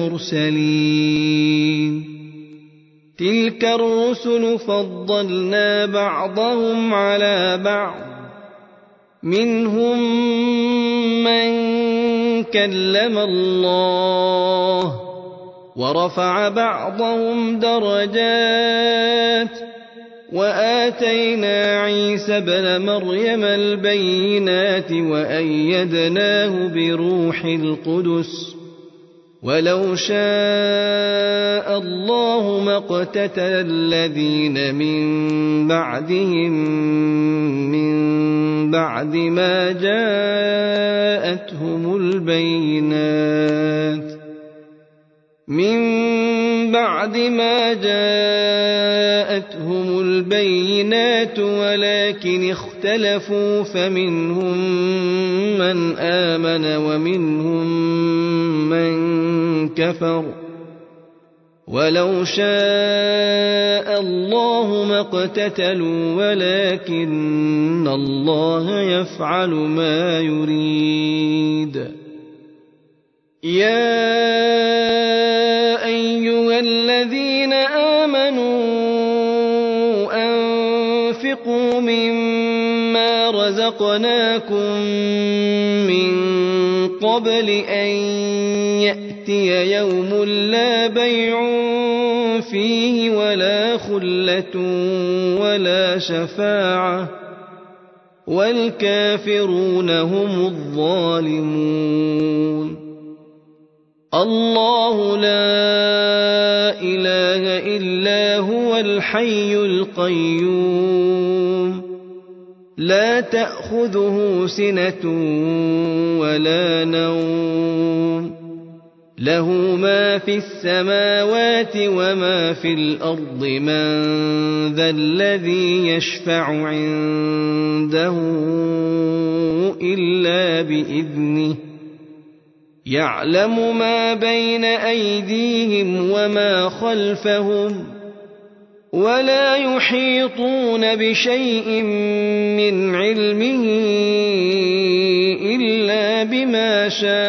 S1: المرسلين تلك الرسل فضلنا بعضهم على بعض منهم من كلم الله ورفع بعضهم درجات وآتينا عيسى ابن مريم البينات وأيدناه بروح القدس ولو شاء الله ما اقتتل الذين من بعدهم من بعد ما جاءتهم البينات من بعد ما جاءتهم البينات ولكن اختلفوا فمنهم من آمن ومنهم من كفر ولو شاء الله ما اقتتلوا ولكن الله يفعل ما يريد. يا أيها الذين آمنوا أنفقوا مما رزقناكم من قبل أن يأتي يوم لا بيع فيه ولا خلة ولا شفاعة والكافرون هم الظالمون. الله لا إله إلا هو الحي القيوم لا تأخذه سنة ولا نوم له ما في السماوات وما في الأرض من ذا الذي يشفع عنده إلا بإذنه يعلم ما بين أيديهم وما خلفهم ولا يحيطون بشيء من علمه إلا بما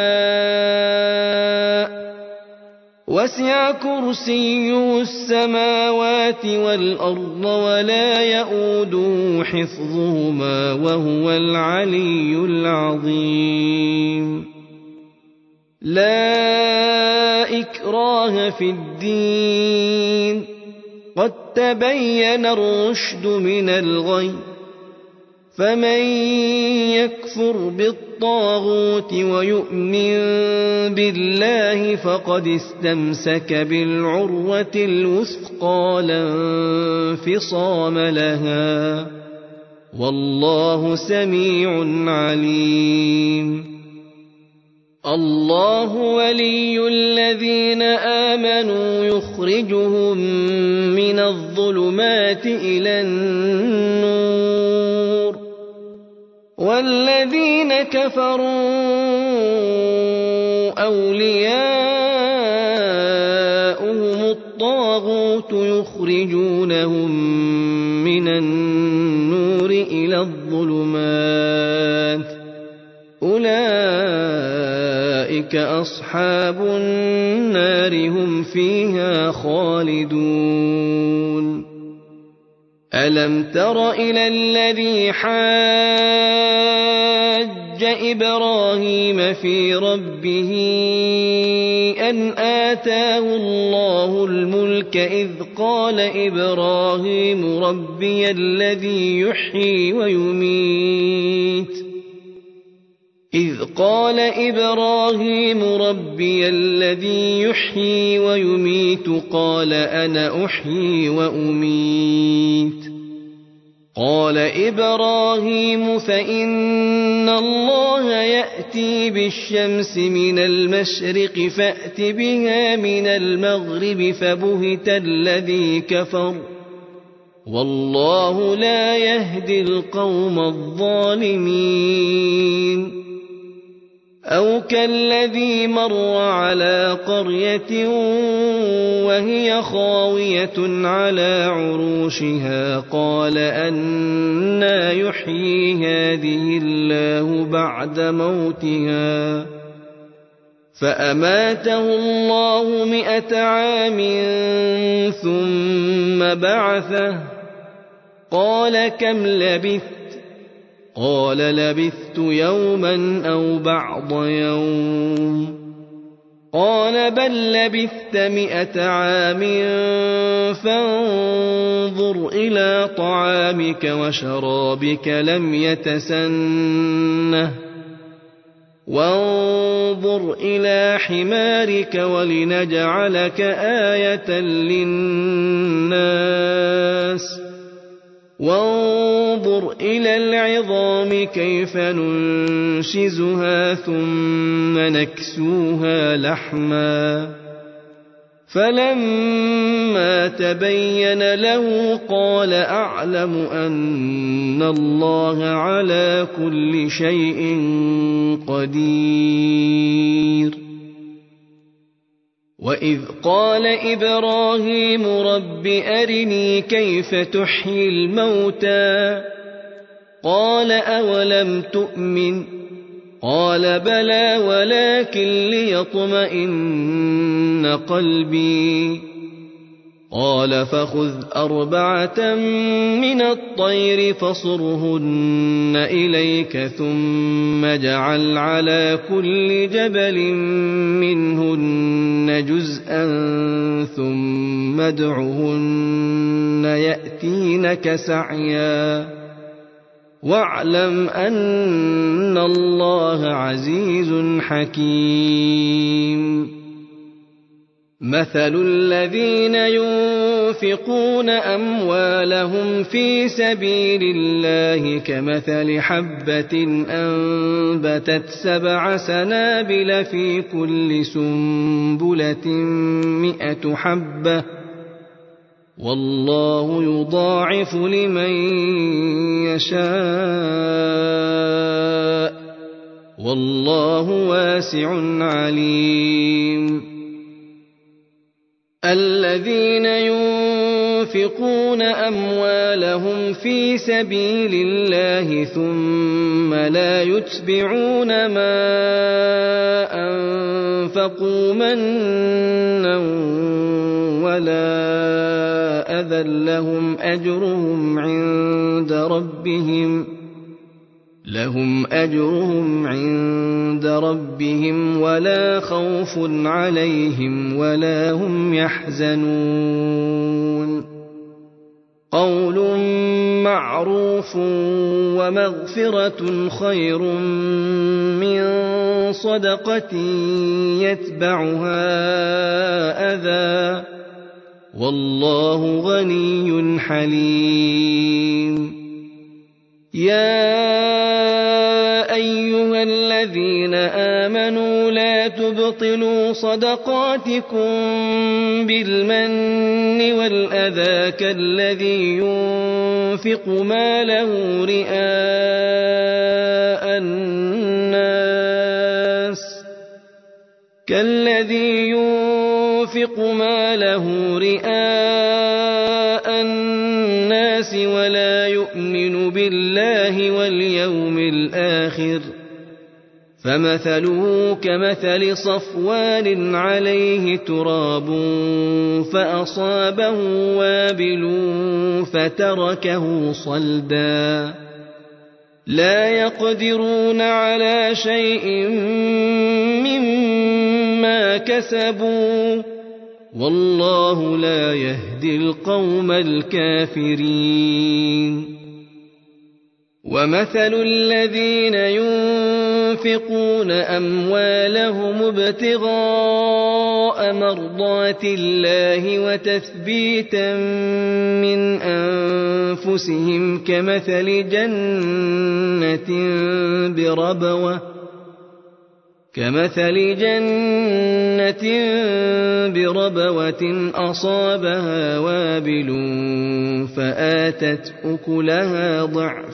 S1: شاء وسع كرسيه السماوات والأرض ولا يئوده حفظهما وهو العلي العظيم. لا إكراه في الدين قد تبين الرشد من الغي فمن يكفر بالطاغوت ويؤمن بالله فقد استمسك بالعروة الوثقى لا انفصام لها والله سميع عليم. الله ولي الذين آمنوا يخرجهم من الظلمات إلى النور والذين كفروا أولياؤهم الطاغوت يخرجونهم من النور إلى الظلمات أولئك أصحاب النار هم فيها خالدون. ألم تر إلى الذي حاج إبراهيم في ربه أن آتاه الله الملك إذ قال إبراهيم ربي الذي يحيي ويميت إذ قال إبراهيم ربي الذي يحيي ويميت قال أنا أحيي وأميت قال إبراهيم فإن الله يأتي بالشمس من المشرق فأت بها من المغرب فبهت الذي كفر والله لا يهدي القوم الظالمين. أو كالذي مر على قرية وهي خاوية على عروشها قال أنى يحيي هذه الله بعد موتها فأماته الله مئة عام ثم بعثه قال كم لبثت قال لبثت يوما أو بعض يوم قال بل لبثت مئة عام فانظر إلى طعامك وشرابك لم يتسنه وانظر إلى حمارك ولنجعلك آية للناس وانظر إلى العظام كيف ننشزها ثم نكسوها لحما فلما تبين له قال أعلم أن الله على كل شيء قدير وإذ قال إبراهيم رب أرني كيف تحيي الموتى قال أولم تؤمن قال بلى ولكن ليطمئن قلبي قال فخذ أربعة من الطير فصرهن إليك ثم اجعل على كل جبل منهن جزءا ثم ادعهن يأتينك سعيا واعلم أن الله عزيز حكيم مثل الذين ينفقون أموالهم في سبيل الله كمثل حبة أنبتت سبع سنابل في كل سنبلة مئة حبة والله يضاعف لمن يشاء والله واسع عليم الذين ينفقون أموالهم في سبيل الله ثم لا يتبعون ما أنفقوا منا ولا أذى لهم أجرهم عند ربهم لهم أجرهم عند ربهم ولا خوف عليهم ولا هم يحزنون قول معروف ومغفرة خير من صدقة يتبعها أذى والله غني حليم يا أيها الذين آمنوا لا تبطلوا صدقاتكم بالمن والأذى كالذي ينفق ماله رئاء الناس كالذي ينفق ماله رئاء الناس ولا يؤمن بالله واليوم الآخر فمثله كمثل صفوان عليه تراب فأصابه وابل فتركه صلدا لا يقدرون على شيء مما كسبوا والله لا يهدي القوم الكافرين ومثل الذين ينفقون أموالهم ابتغاء مرضات الله وتثبيتا من أنفسهم كمثل جنة بربوة كمثل جنة بربوة أصابها وابل فآتت أكلها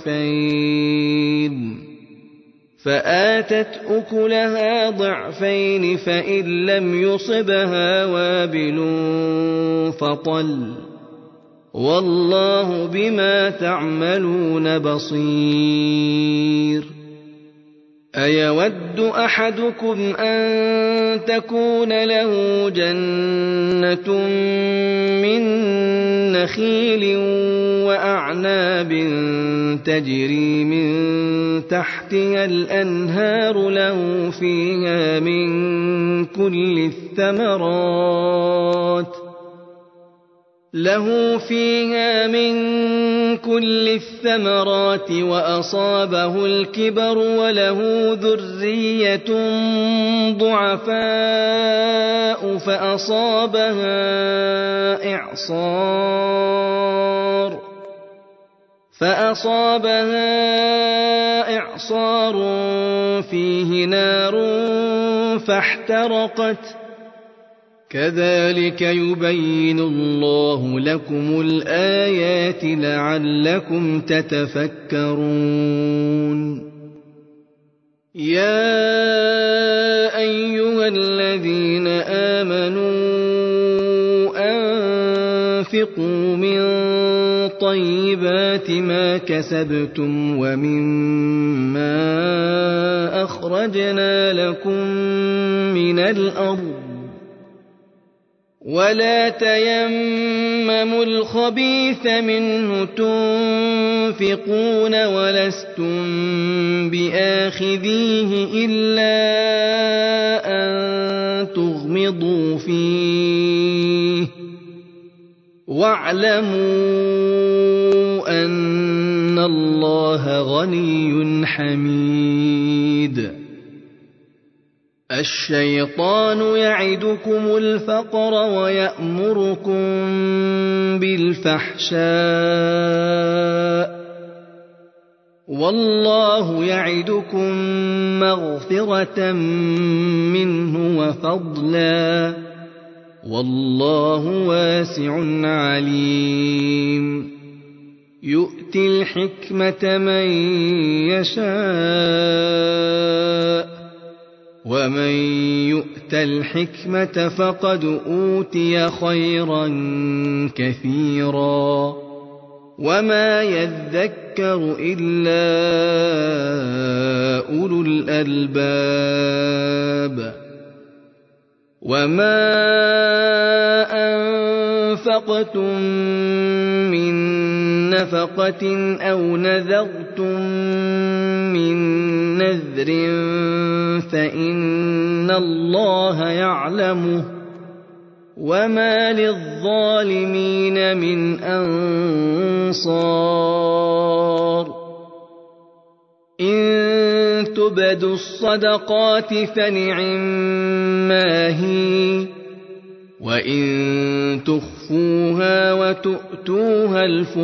S1: ضعفين فآتت أكلها ضعفين فإن لم يصبها وابل فطل والله بما تعملون بصير أيود أحدكم أن تكون له جنة من نخيل وأعناب تجري من تحتها الأنهار له فيها من كل الثمرات له فيها من كل الثمرات وأصابه الكبر وله ذرية ضعفاء فأصابها إعصار فأصابها إعصار فيه نار فاحترقت كذلك يبين الله لكم الآيات لعلكم تتفكرون يا أيها الذين آمنوا أنفقوا من طيبات ما كسبتم ومما أخرجنا لكم من الأرض ولا تيمموا الخبيث منه تنفقون ولستم بآخذيه إلا أن تغمضوا فيه واعلموا أن الله غني حميد الشيطان يعدكم الفقر ويأمركم بالفحشاء والله يعدكم مغفرة منه وفضلا والله واسع عليم يؤتي الحكمة من يشاء ومن يؤت الحكمة فقد أوتي خيرا كثيرا وما يذكر إلا أولو الألباب وما أنفقتم من نفقة أو نذرتم من نذر فإن الله يعلمه وما للظالمين من أنصار إن تبدوا الصدقات فنعما هي وإن تخفوها وتؤتوها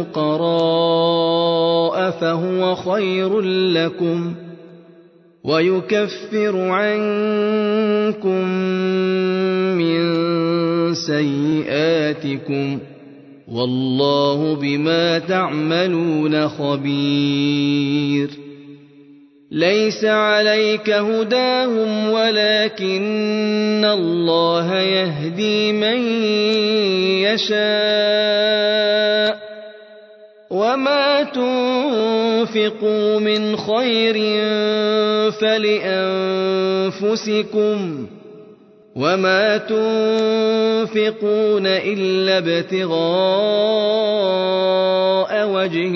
S1: الفقراء فهو خير لكم ويكفر عنكم من سيئاتكم والله بما تعملون خبير ليس عليك هداهم ولكن الله يهدي من يشاء وما تنفقوا من خير فلأنفسكم وما تنفقون إلا ابتغاء وجه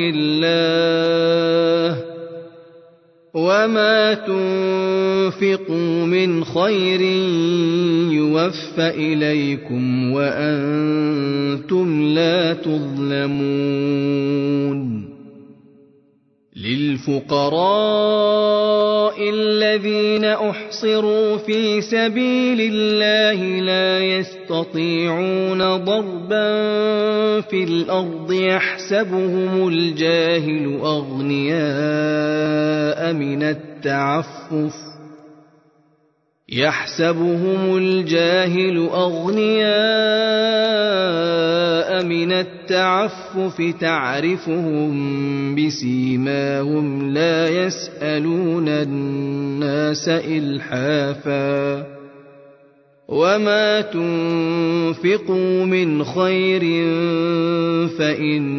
S1: الله وما تنفقوا من خير يوفى إليكم وأنتم لا تظلمون للفقراء الذين أحصروا في سبيل الله لا يستطيعون ضربا في الأرض يحسبهم الجاهل أغنياء من التعفف يحسبهم الجاهل أغنياء من التعفف تعرفهم بسيماهم لا يسألون الناس إلحافا وما تنفقوا من خير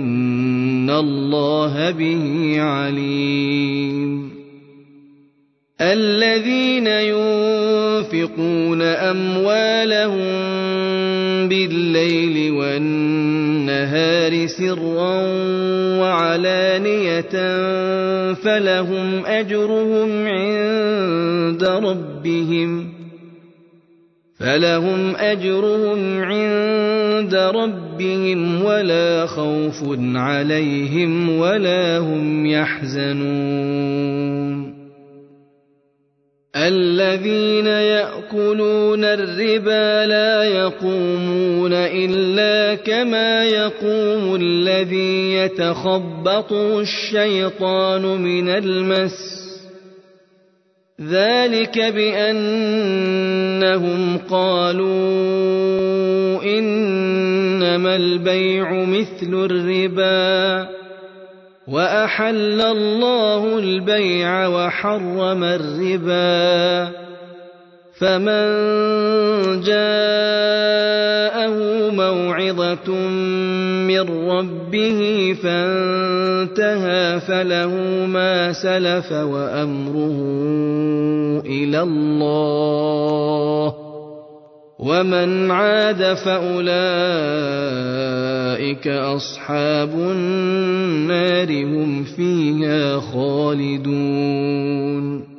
S1: فإن الله به عليم الذين ينفقون أموالهم بالليل والنهار سرا وعلانية فلهم أجرهم عند ربهم فلهم أجرهم عند ربهم ولا خوف عليهم ولا هم يحزنون الذين يأكلون الربا لا يقومون إلا كما يقوم الذي يتخبطه الشيطان من المس ذلك بأنهم قالوا إنما البيع مثل الربا وأحل الله البيع وحرم الربا فمن جاءه موعظة من ربه فانتهى فله ما سلف وأمره إلى الله ومن عاد فأولئك أصحاب النار هم فيها خالدون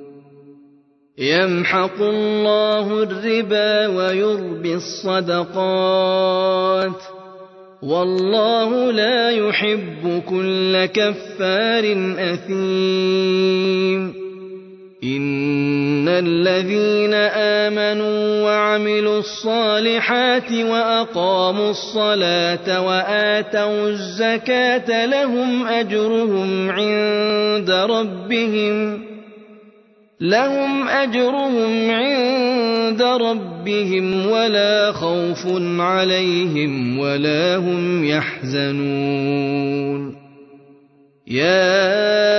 S1: يمحق الله الربا ويربي الصدقات والله لا يحب كل كفار أثيم إن الذين آمنوا وعملوا الصالحات وأقاموا الصلاة وآتوا الزكاة لهم أجرهم عند ربهم لهم أجرهم عند ربهم ولا خوف عليهم ولا هم يحزنون يا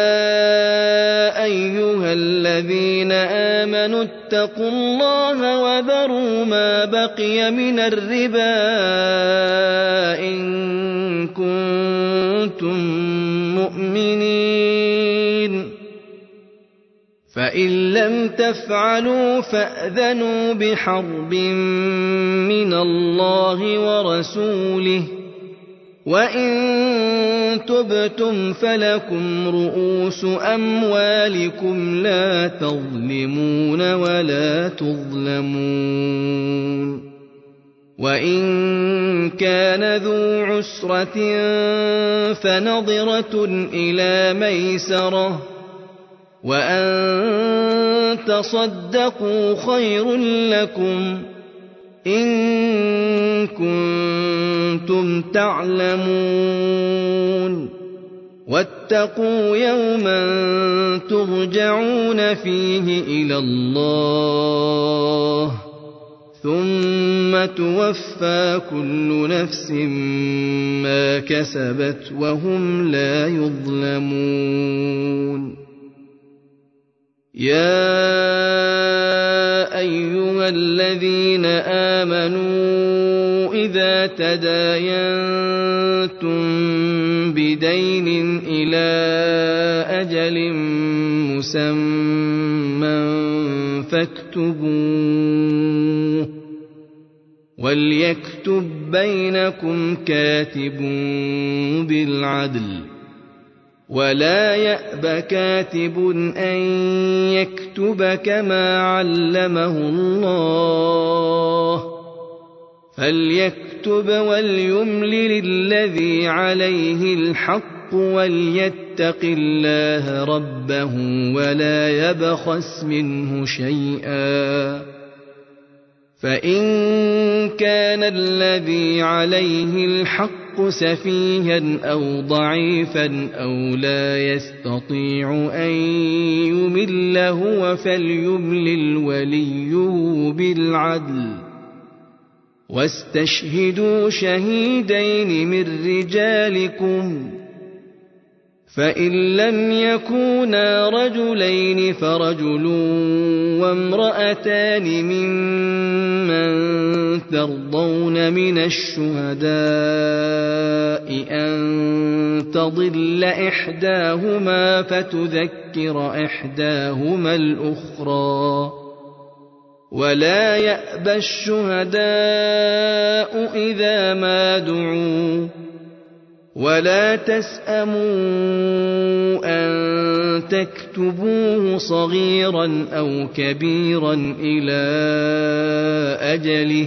S1: أيها الذين آمنوا اتقوا الله وذروا ما بقي من الربا إن كنتم مؤمنين فإن لم تفعلوا فأذنوا بحرب من الله ورسوله وإن تبتم فلكم رؤوس أموالكم لا تظلمون ولا تظلمون وإن كان ذو عسرة فنظرة إلى ميسرة وأن تصدقوا خير لكم إن كنتم تعلمون واتقوا يوما ترجعون فيه إلى الله ثم توفى كل نفس ما كسبت وهم لا يظلمون يا أيها الذين آمنوا إذا تداينتم بدين إلى أجل مسمى فاكتبوه وليكتب بينكم كاتب بالعدل ولا يأب كاتب أن يكتب كما علمه الله فليكتب وليملل الذي عليه الحق وليتق الله ربه ولا يبخس منه شيئا فإن كان الذي عليه الحق سفيها أو ضعيفا أو لا يستطيع أن يمل هو فليملل وليه بالعدل واستشهدوا شهيدين من رجالكم فإن لم يكونا رجلين فرجل وامرأتان ممن ترضون من الشهداء أن تضل إحداهما فتذكر إحداهما الأخرى ولا يأبى الشهداء إذا ما دعوا ولا تسأموا أن تكتبوه صغيرا أو كبيرا إلى أجله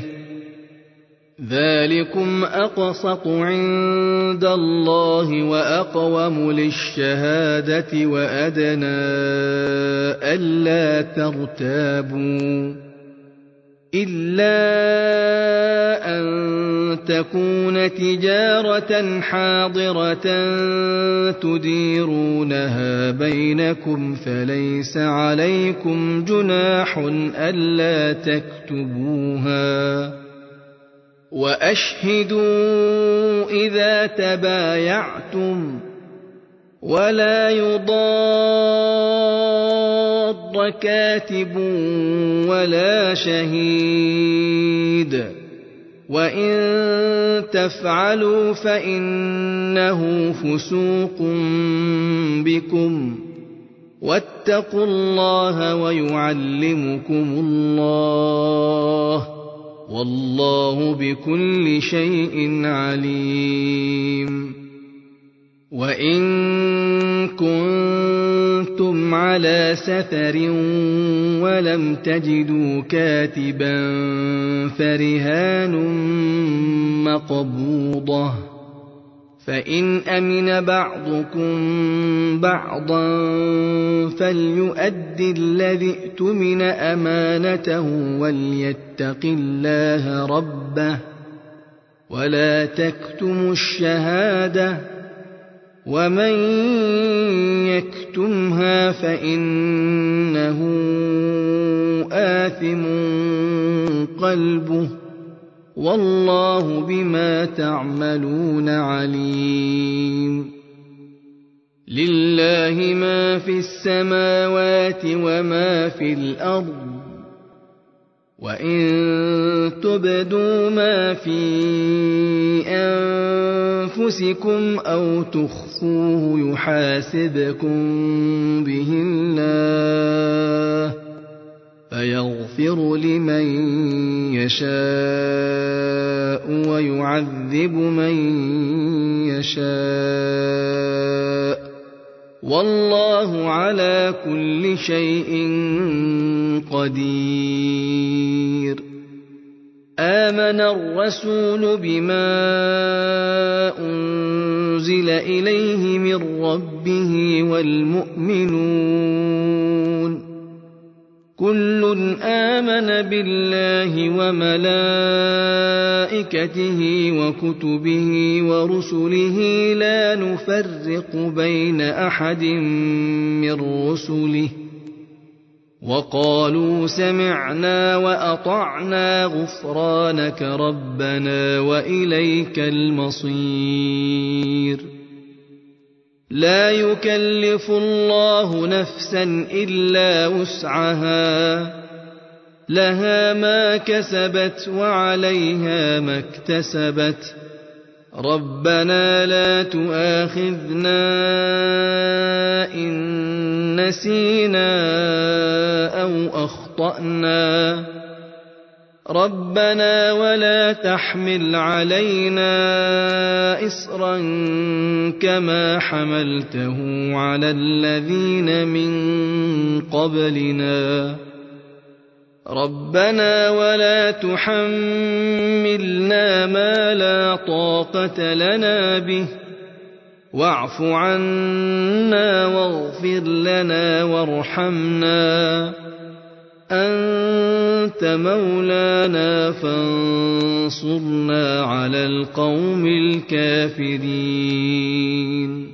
S1: ذلكم أقسط عند الله وأقوم للشهادة وأدنى ألا ترتابوا إلا أن تكون تجارة حاضرة تديرونها بينكم فليس عليكم جناح ألا تكتبوها وأشهدوا إذا تبايعتم ولا يضار كاتب ولا شهيد وإن تفعلوا فإنه فسوق بكم واتقوا الله ويعلمكم الله والله بكل شيء عليم وإن كنتم على سفر ولم تجدوا كاتبا فرهان مقبوضة فإن أمن بعضكم بعضا فليؤد الذي اؤتمن أمانته وليتق الله ربه ولا تكتموا الشهادة ومن يكتمها فإنه آثم قلبه والله بما تعملون عليم لله ما في السماوات وما في الأرض وإن تبدوا ما في أنفسكم أو تخفوه يحاسبكم به الله فيغفر لمن يشاء ويعذب من يشاء والله على كل شيء قدير آمن الرسول بما أنزل إليه من ربه والمؤمنون كل آمن بالله وملائكته وكتبه ورسله لا نفرق بين أحد من رسله وقالوا سمعنا وأطعنا غفرانك ربنا وإليك المصير لا يكلف الله نفسا إلا وسعها لها ما كسبت وعليها ما اكتسبت ربنا لا تؤاخذنا إن نسينا أو أخطأنا ربنا ولا تحمل علينا إصرا كما حملته على الذين من قبلنا ربنا ولا تحملنا ما لا طاقة لنا به واعف عنا واغفر لنا وارحمنا أنت مولانا فانصرنا على القوم الكافرين